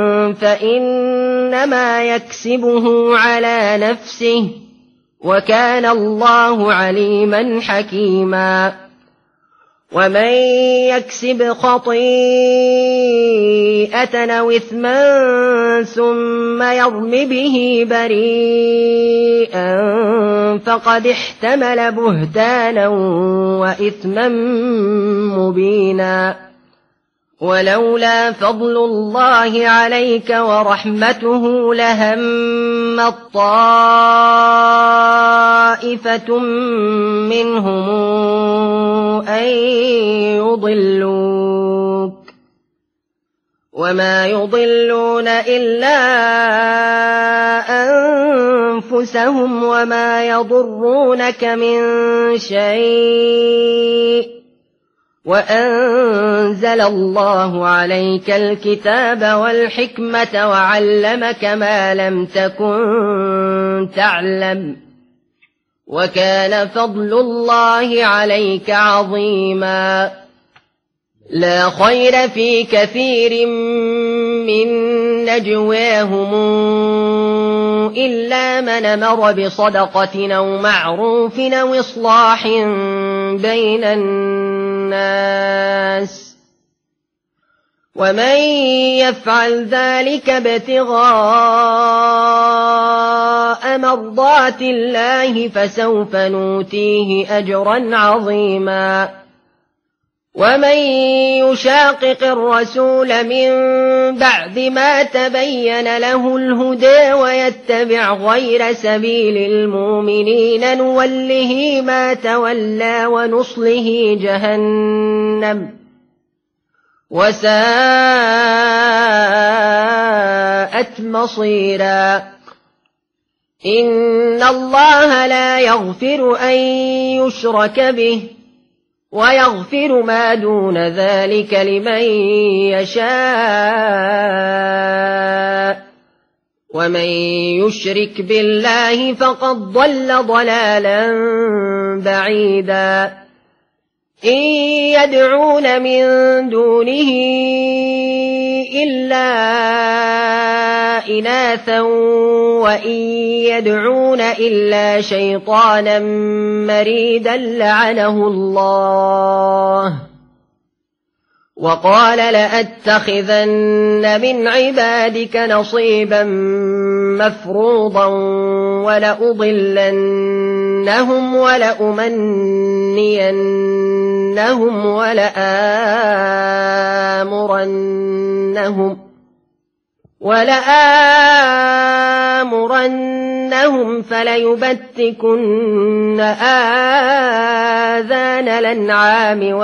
فإنما يكسبه على نفسه وكان الله عليما حكيما ومن يكسب خطيئة أو إثما ثم يرم به بريئا فقد احتمل بهتانا وإثما مبينا ولولا فضل الله عليك ورحمته لهمت طائفة منهم أن يضلوك وما يضلون إلا أنفسهم وما يضرونك من شيء وأنزل الله عليك الكتاب والحكمة وعلمك ما لم تكن تعلم وكان فضل الله عليك عظيما لا خير في كثير من نجواهم إلا من أمر بصدقة أو معروف أو إصلاح بين الناس ومن يفعل ذلك ابتغاء مرضات الله فسوف نؤتيه أجرا عظيما ومن يشاقق الرسول من بعد ما تبين له الهدى ويتبع غير سبيل المؤمنين نوله ما تولى ونصله جهنم وساءت مصيرا إن الله لا يغفر أن يشرك به ويغفر ما دون ذلك لمن يشاء ومن يشرك بالله فقد ضل ضلالا بعيدا إن يدعون من دونه إلا إناثا وإن يدعون إلا شيطانا مريدا لعنه الله وقال لأتخذن من عبادك نصيبا مفروضا ولأضلنهم ولأمنينهم ولآمرنهم ولآمرنهم فليبتكن آذان الأنعام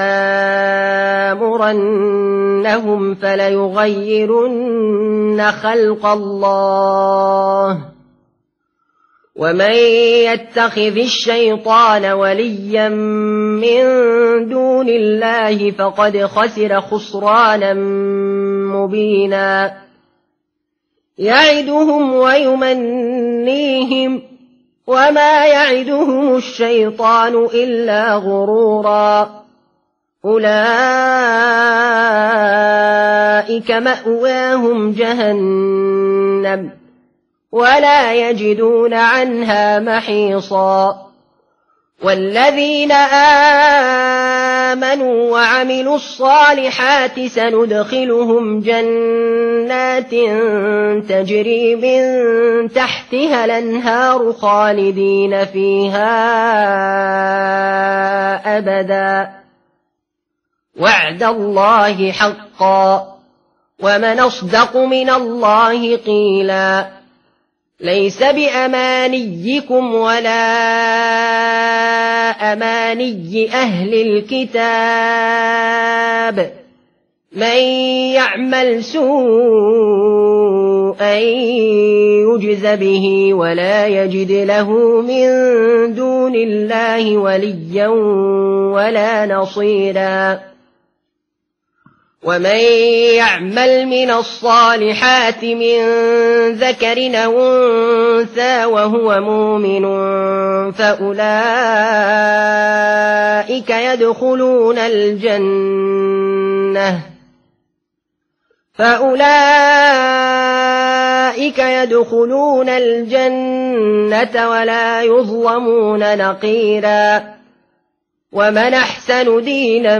ولآمرنهم فليغيرن خلق الله ومن يتخذ الشيطان وليا من دون الله فقد خسر خسرانا مبينا يعدهم ويمنيهم وما يعدهم الشيطان إلا غرورا أولئك مأواهم جهنم ولا يجدون عنها محيصا والذين آمنوا وعملوا الصالحات سندخلهم جنات تجري من تحتها الأنهار خالدين فيها أبدا وعد الله حقا ومن أصدق من الله قيلا ليس بأمانيكم ولا أماني أهل الكتاب من يعمل سوءا يجز به ولا يجد له من دون الله وليا ولا نصيرا ومن يعمل من الصالحات من ذكر أو أنثى وهو مؤمن فأولئك يدخلون الجنة فأولئك يدخلون الجنة ولا يظلمون نقيرا ومن أحسن دينا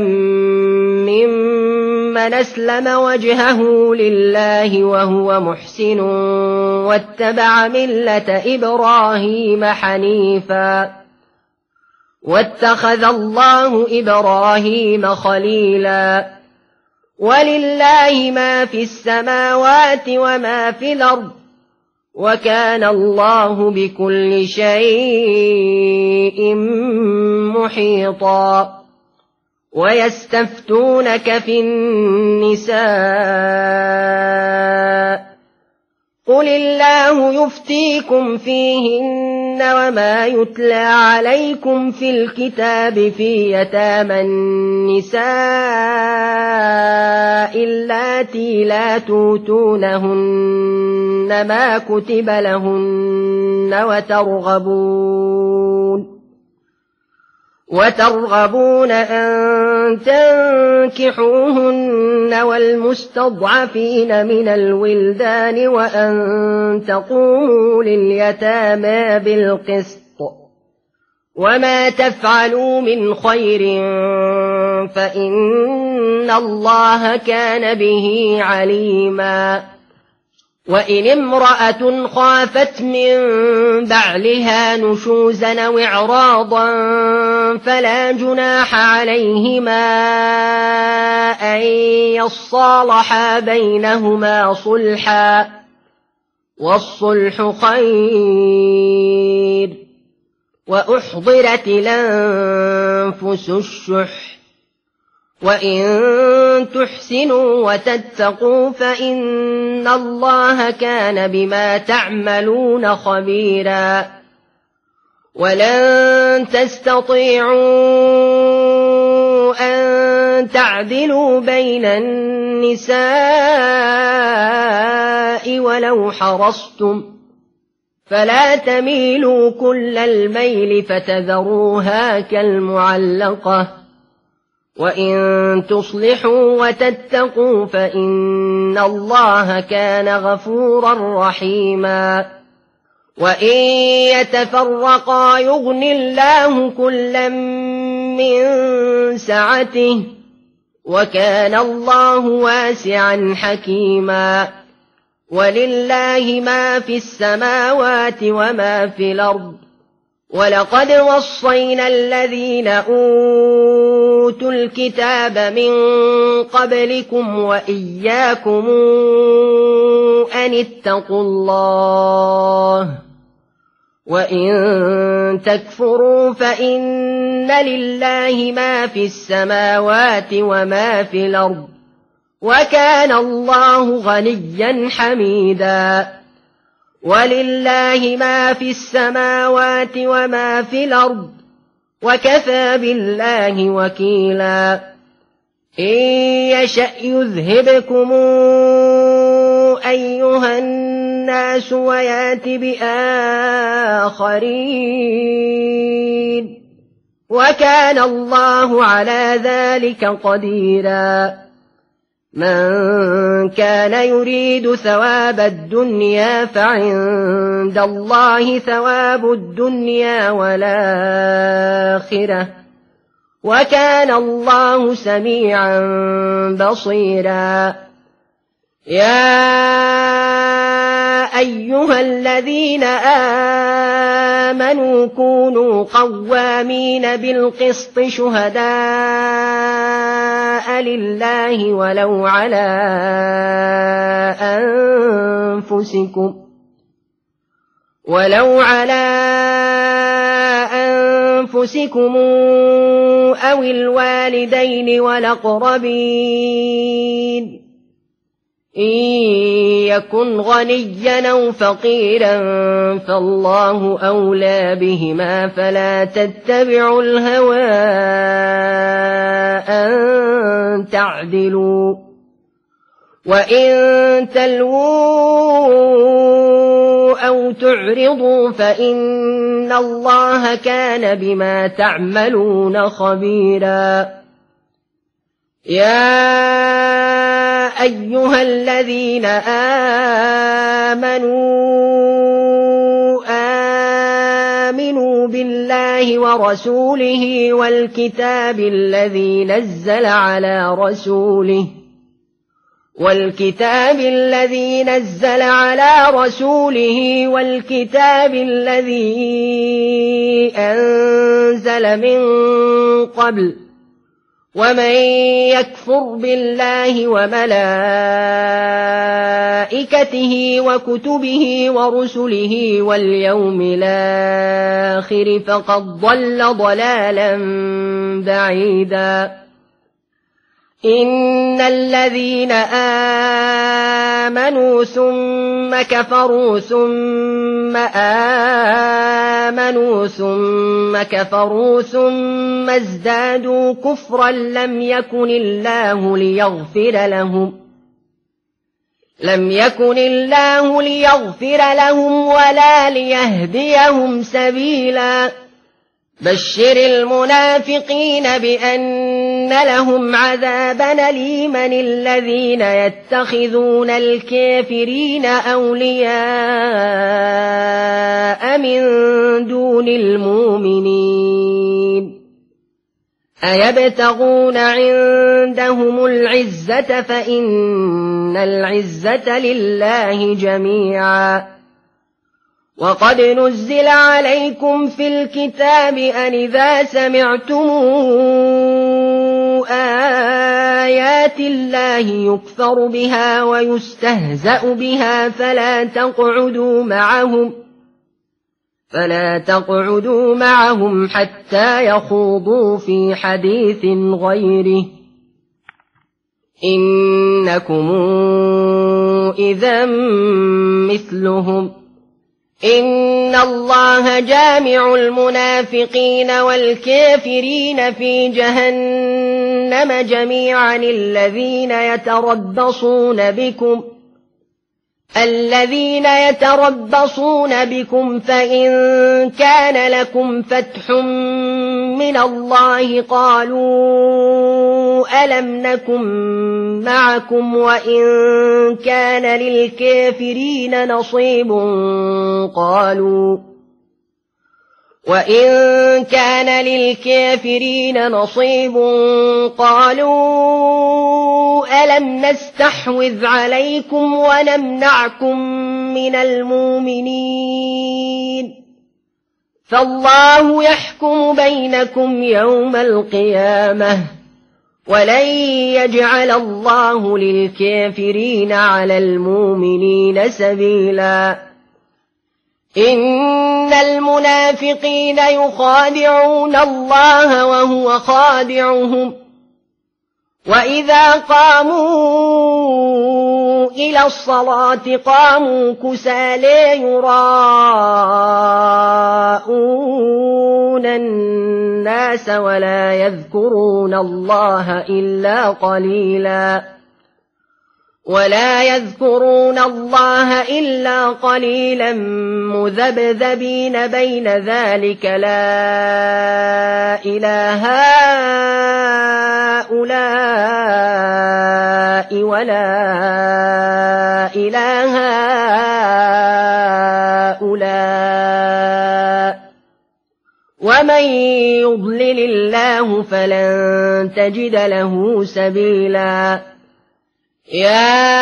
ممن أسلم وجهه لله وهو محسن واتبع ملة إبراهيم حنيفا واتخذ الله إبراهيم خليلا ولله ما في السماوات وما في الأرض وكان الله بكل شيء محيطا ويستفتونك في النساء قل الله يفتيكم فيهن وما يتلى عليكم في الكتاب في يتامى النساء اللاتي لا توتونهن ما كتب لهن وترغبون وترغبون أن تنكحوهن والمستضعفين من الولدان وأن تقوموا لليتامى بالقسط وما تفعلوا من خير فإن الله كان به عليما وإن امرأة خافت من بعلها نشوزا أو إعراضا فلا جناح عليهما أن يصالحا بينهما صلحا والصلح خير وأحضرت الأنفس الشح وإن تحسنوا وتتقوا فإن الله كان بما تعملون خبيرا ولن تستطيعوا أن تعدلوا بين النساء ولو حرصتم فلا تميلوا كل الميل فتذروها كالمعلقة وإن تصلحوا وتتقوا فإن الله كان غفورا رحيما وإن يتفرقا يغن الله كلا من سعته وكان الله واسعا حكيما ولله ما في السماوات وما في الأرض ولقد وصينا الذين أوتوا الكتاب من قبلكم وإياكم أن اتقوا الله وإن تكفروا فإن لله ما في السماوات وما في الأرض وكان الله غنيا حميدا ولله ما في السماوات وما في الأرض وكفى بالله وكيلا إن يشأ يذهبكم أيها الناس ويات بآخرين وكان الله على ذلك قديرا من كان يريد ثواب الدنيا فعند الله ثواب الدنيا والآخرة وكان الله سميعا بصيرا يا أيها الذين آمنوا كونوا قوامين بالقسط شهداء لله ولو على أنفسكم ولو على أنفسكم أو الوالدين والأقربين إن يكن غنيا أو فقيرا فالله أولى بهما فلا تتبعوا الهوى أن تعدلوا وإن تلووا أو تعرضوا فإن الله كان بما تعملون خبيرا يا أيها الذين آمنوا آمنوا بالله ورسوله والكتاب الذي نزل على رسوله والكتاب الذي نزل على رسوله والكتاب الذي أنزل من قبل ومن يكفر بالله وملائكته وكتبه ورسله واليوم الآخر فقد ضل ضلالا بعيدا إن الذين آمنوا ثم كفروا ثم آمنوا ثم كفروا ثم ازدادوا كفرا لم يكن الله ليغفر لهم لم يكن الله ليغفر لهم ولا ليهديهم سبيلا بشر المنافقين بأن لهم عذابا أليما الذين يتخذون الكافرين أولياء من دون المؤمنين أيبتغون عندهم العزة فإن العزة لله جميعا وقد نزل عليكم في الكتاب أن إذا سمعتم آيات الله يكفر بها ويستهزأ بها فلا تقعدوا معهم فلا تقعدوا معهم حتى يخوضوا في حديث غيره إنكم إذا مثلهم إن الله جامع المنافقين والكافرين في جهنم جميعا الذين يتربصون بكم الذين يتربصون بكم فإن كان لكم فتح من الله قالوا ألم نكن معكم وإن كان للكافرين نصيب قالوا وإن كان للكافرين نصيب قالوا ألم نستحوذ عليكم ونمنعكم من المؤمنين فالله يحكم بينكم يوم القيامة ولن يجعل الله للكافرين على المؤمنين سبيلا إن المنافقين يخادعون الله وهو خادعهم وإذا قاموا إلى الصلاة قاموا كسالى يراءون الناس ولا يذكرون الله إلا قليلا ولا يذكرون الله إلا قليلا مذبذبين بين ذلك لا إله هؤلاء ولا إله هؤلاء ومن يضلل الله فلن تجد له سبيلا يا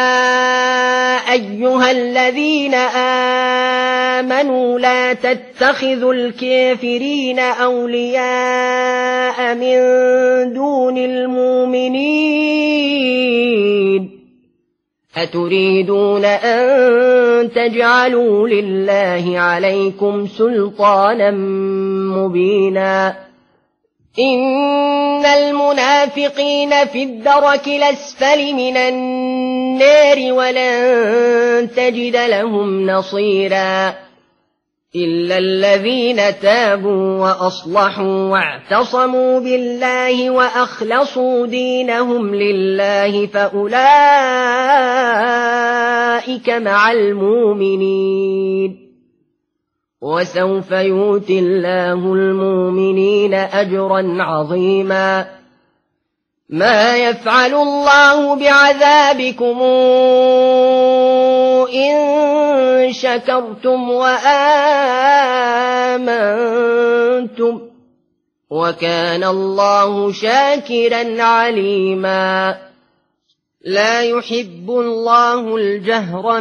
أيها الذين آمنوا لا تتخذوا الكافرين أولياء من دون المؤمنين أتريدون أن تجعلوا لله عليكم سلطانا مبينا إن المنافقين في الدرك الأسفل من النار ولن تجد لهم نصيرا إلا الذين تابوا وأصلحوا واعتصموا بالله وأخلصوا دينهم لله فأولئك مع المؤمنين وسوف يؤتي الله المؤمنين أجرا عظيما ما يفعل الله بعذابكم إن شكرتم وآمنتم وكان الله شاكرا عليما لا يحب الله الجهر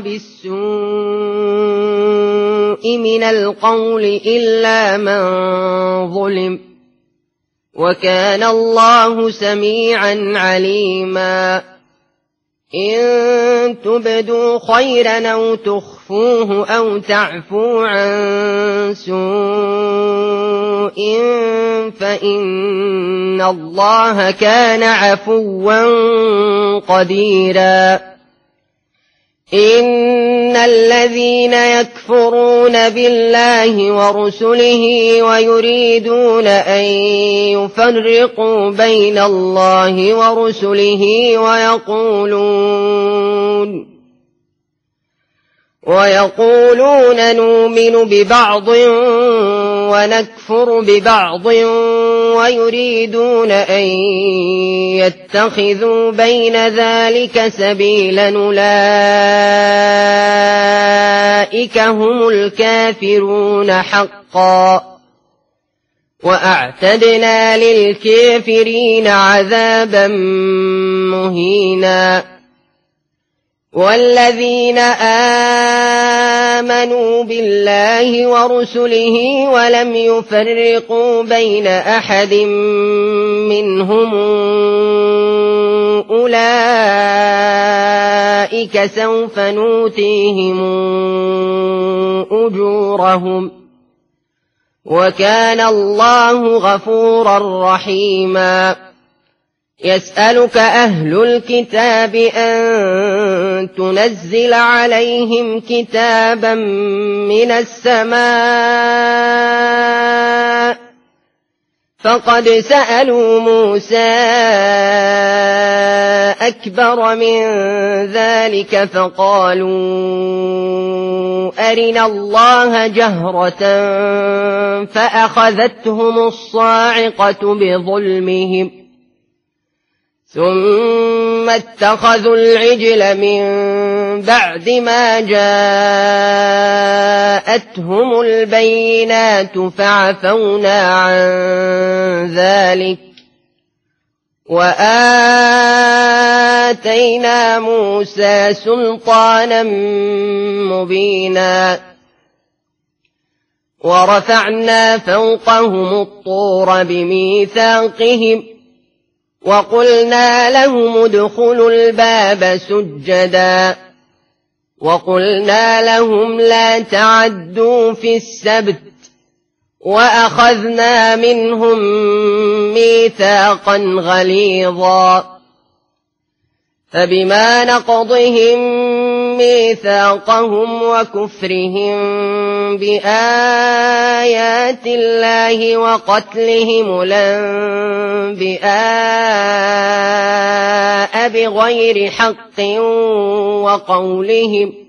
بالسوء من القول إلا من ظلم وكان الله سميعا عليما إن تبدوا خيرا أو تخفوه أو تعفو عن سوء فإن الله كان عفوا قديرا إن الذين يكفرون بالله ورسله ويريدون أن يفرقوا بين الله ورسله ويقولون ويقولون نؤمن ببعض ونكفر ببعض ويريدون أن يتخذوا بين ذلك سبيلا أولئك هم الكافرون حقا وأعتدنا للكافرين عذابا مهينا والذين آمنوا بالله ورسله ولم يفرقوا بين أحد منهم أولئك سوف نؤتيهم أجورهم وكان الله غفورا رحيما يسألك أهل الكتاب أن تنزل عليهم كتابا من السماء فقد سألوا موسى أكبر من ذلك فقالوا أرنا الله جهرة فأخذتهم الصاعقة بظلمهم ثم اتخذوا العجل من بعد ما جاءتهم البينات فعفونا عن ذلك وآتينا موسى سلطانا مبينا ورفعنا فوقهم الطور بميثاقهم وقلنا لهم ادخلوا الباب سجدا وقلنا لهم لا تعدوا في السبت وأخذنا منهم ميثاقا غليظا فبما نقضهم ميثاقهم وكفرهم بآيات الله وقتلهم الأنبياء بغير حق وقولهم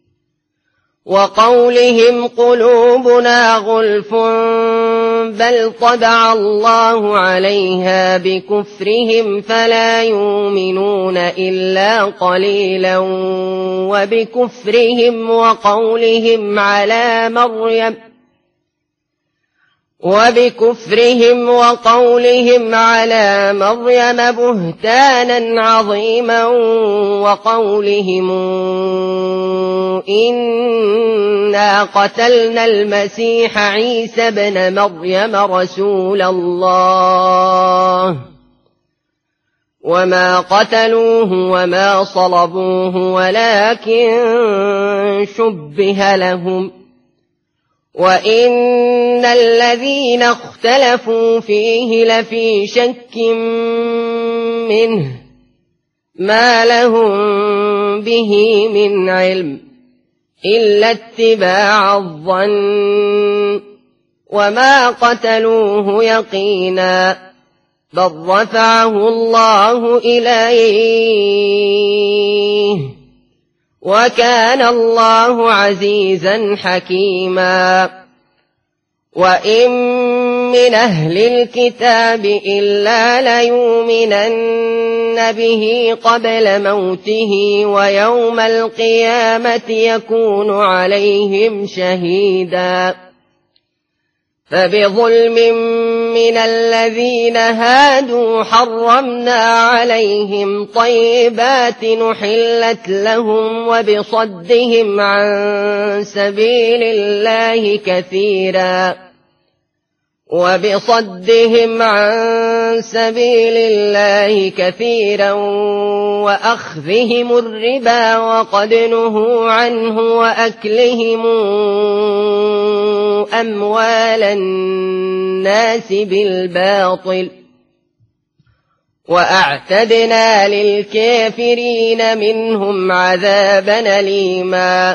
وقولهم قلوبنا غلف بل طبع الله عليها بكفرهم فلا يؤمنون إلا قليلا وبكفرهم وقولهم على مريم وبكفرهم وقولهم على مريم بهتانا عظيما وقولهم إنا قتلنا المسيح عيسى ابن مريم رسول الله وما قتلوه وما صلبوه ولكن شبه لهم وإن الذين اختلفوا فيه لفي شك منه ما لهم به من علم إلا اتباع الظن وما قتلوه يقينا بل رفعه الله إليه وكان الله عزيزا حكيما وإن من أهل الكتاب إلا ليؤمنن به قبل موته ويوم القيامة يكون عليهم شهيدا فبظلم من الذين هادوا حرمنا عليهم طيبات نحلت لهم وبصدهم عن سبيل الله كثيرا وبصدهم عن سبيل الله كثيرا وأخذهم الربا وقد نهوا عنه وأكلهم أموال الناس بالباطل وأعتدنا للكافرين منهم عذابا أليما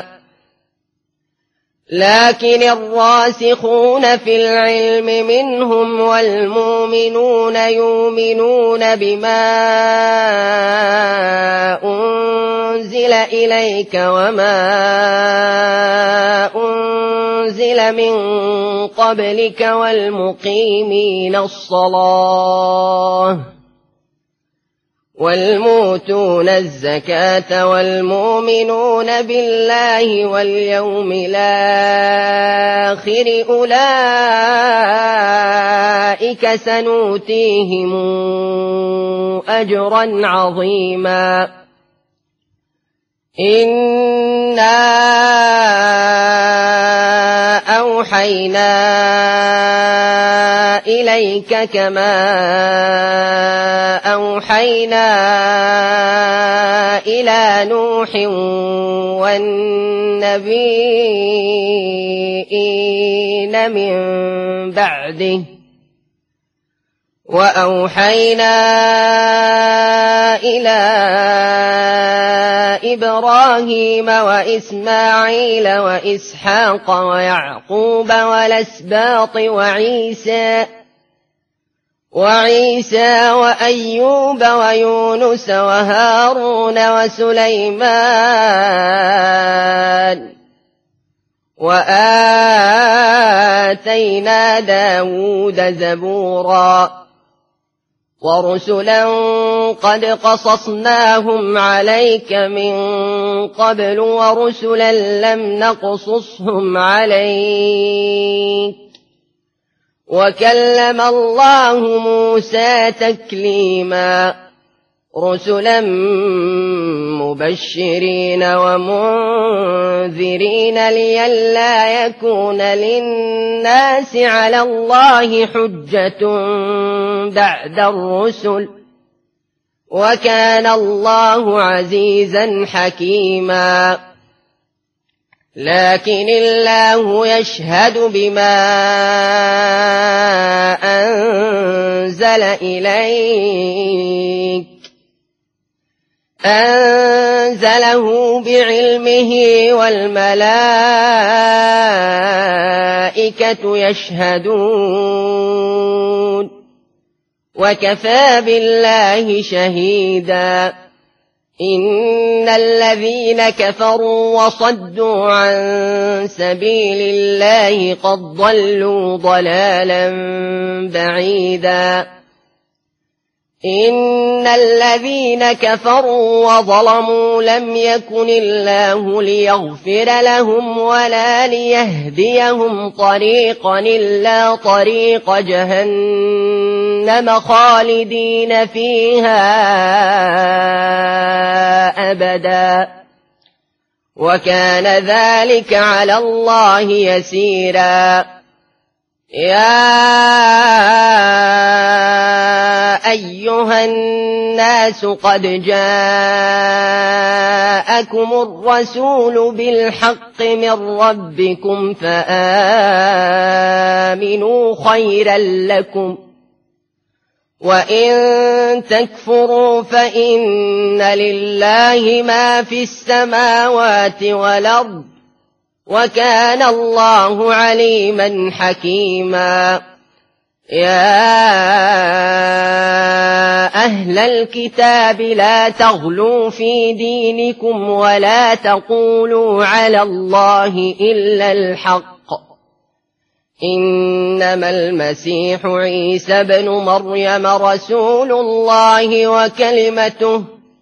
لكن الراسخون في العلم منهم والمؤمنون يؤمنون بما أنزل إليك وما أنزل من قبلك والمقيمين الصلاة والموتون الزكاة والمؤمنون بالله واليوم الآخر أولئك سنؤتيهم أجرا عظيما إنا أوحينا إليك كما أوحينا إلى نوح والنبيين من بعده وأوحينا إلى إبراهيم وإسماعيل وإسحاق ويعقوب والأسباط وعيسى وعيسى وأيوب ويونس وهارون وسليمان وآتينا داود زبورا ورسلا قد قصصناهم عليك من قبل ورسلا لم نقصصهم عليك وكلم الله موسى تكليما رسلا مبشرين ومنذرين لئلا يكون للناس على الله حجة بعد الرسل وكان الله عزيزا حكيما لكن الله يشهد بما أنزل إليك أنزله بعلمه والملائكة يشهدون وكفى بالله شهيدا إن الذين كفروا وصدوا عن سبيل الله قد ضلوا ضلالا بعيدا إن الذين كفروا وظلموا لم يكن الله ليغفر لهم ولا ليهديهم طريقا إلا طريق جهنم خالدين فيها أبدا وكان ذلك على الله يسيرا يا أيها الناس قد جاءكم الرسول بالحق من ربكم فآمنوا خيرا لكم وإن تكفروا فإن لله ما في السماوات والأرض وكان الله عليما حكيما يا أهل الكتاب لا تغلوا في دينكم ولا تقولوا على الله إلا الحق إنما المسيح عيسى بن مريم رسول الله وكلمته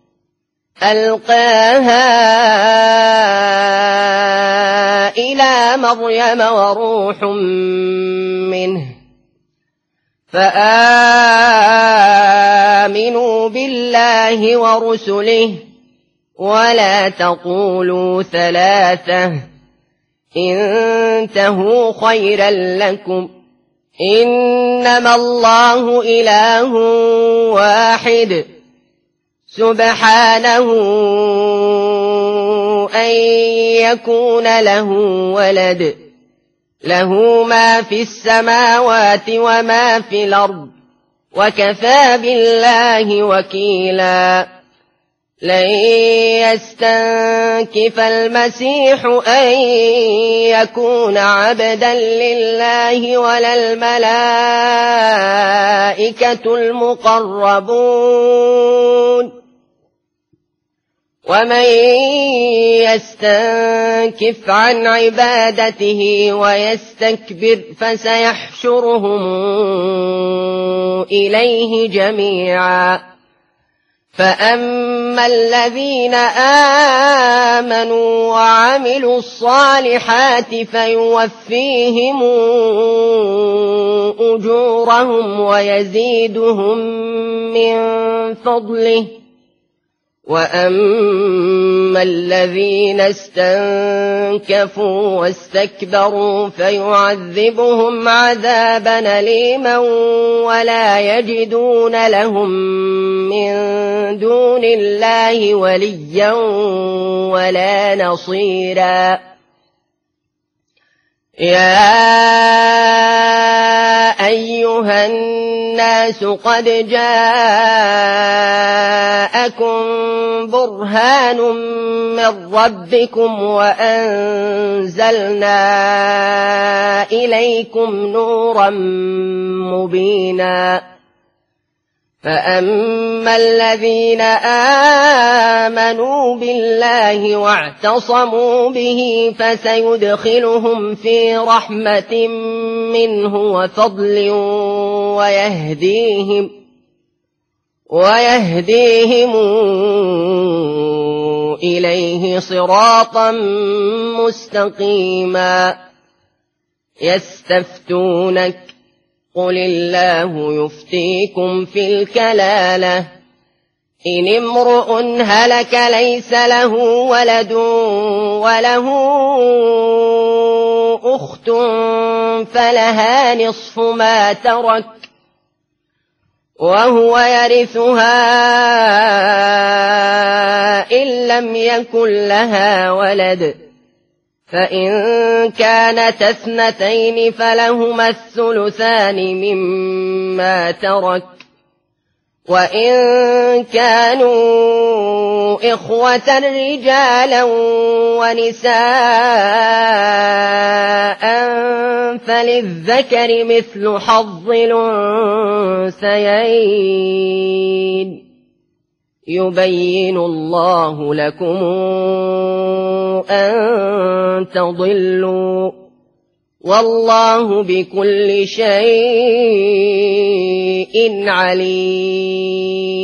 ألقاها إلى مريم وروح منه فآمنوا بالله ورسله ولا تقولوا ثلاثة انتهوا خيرا لكم إنما الله إله واحد سبحانه أن يكون له ولد له ما في السماوات وما في الأرض وكفى بالله وكيلا لن يستنكف المسيح أن يكون عبدا لله ولا الملائكة المقربون ومن يستنكف عن عبادته ويستكبر فسيحشرهم إليه جميعا فأما الذين آمنوا وعملوا الصالحات فيوفيهم أجورهم ويزيدهم من فضله وأما الذين استنكفوا واستكبروا فيعذبهم عذابا أليما ولا يجدون لهم من دون الله وليا ولا نصيرا يا أيها الناس قد جاءكم برهان من ربكم وأنزلنا إليكم نورا مبينا فأما الذين آمنوا بالله واعتصموا به فسيدخلهم في رحمة منه وفضل ويهديهم ويهديهم إليه صراطا مستقيما يستفتونك قل الله يفتيكم في الكلالة إن امرؤ هلك ليس له ولد وله أخت فلها نصف ما ترك وهو يرثها إن لم يكن لها ولد فإن كانت اثنتين فلهما الثلثان مما ترك وإن كانوا إخوة رجالا ونساء فللذكر مثل حظ الأنثيين يبين الله لكم أن تضلوا والله بكل شيء عليم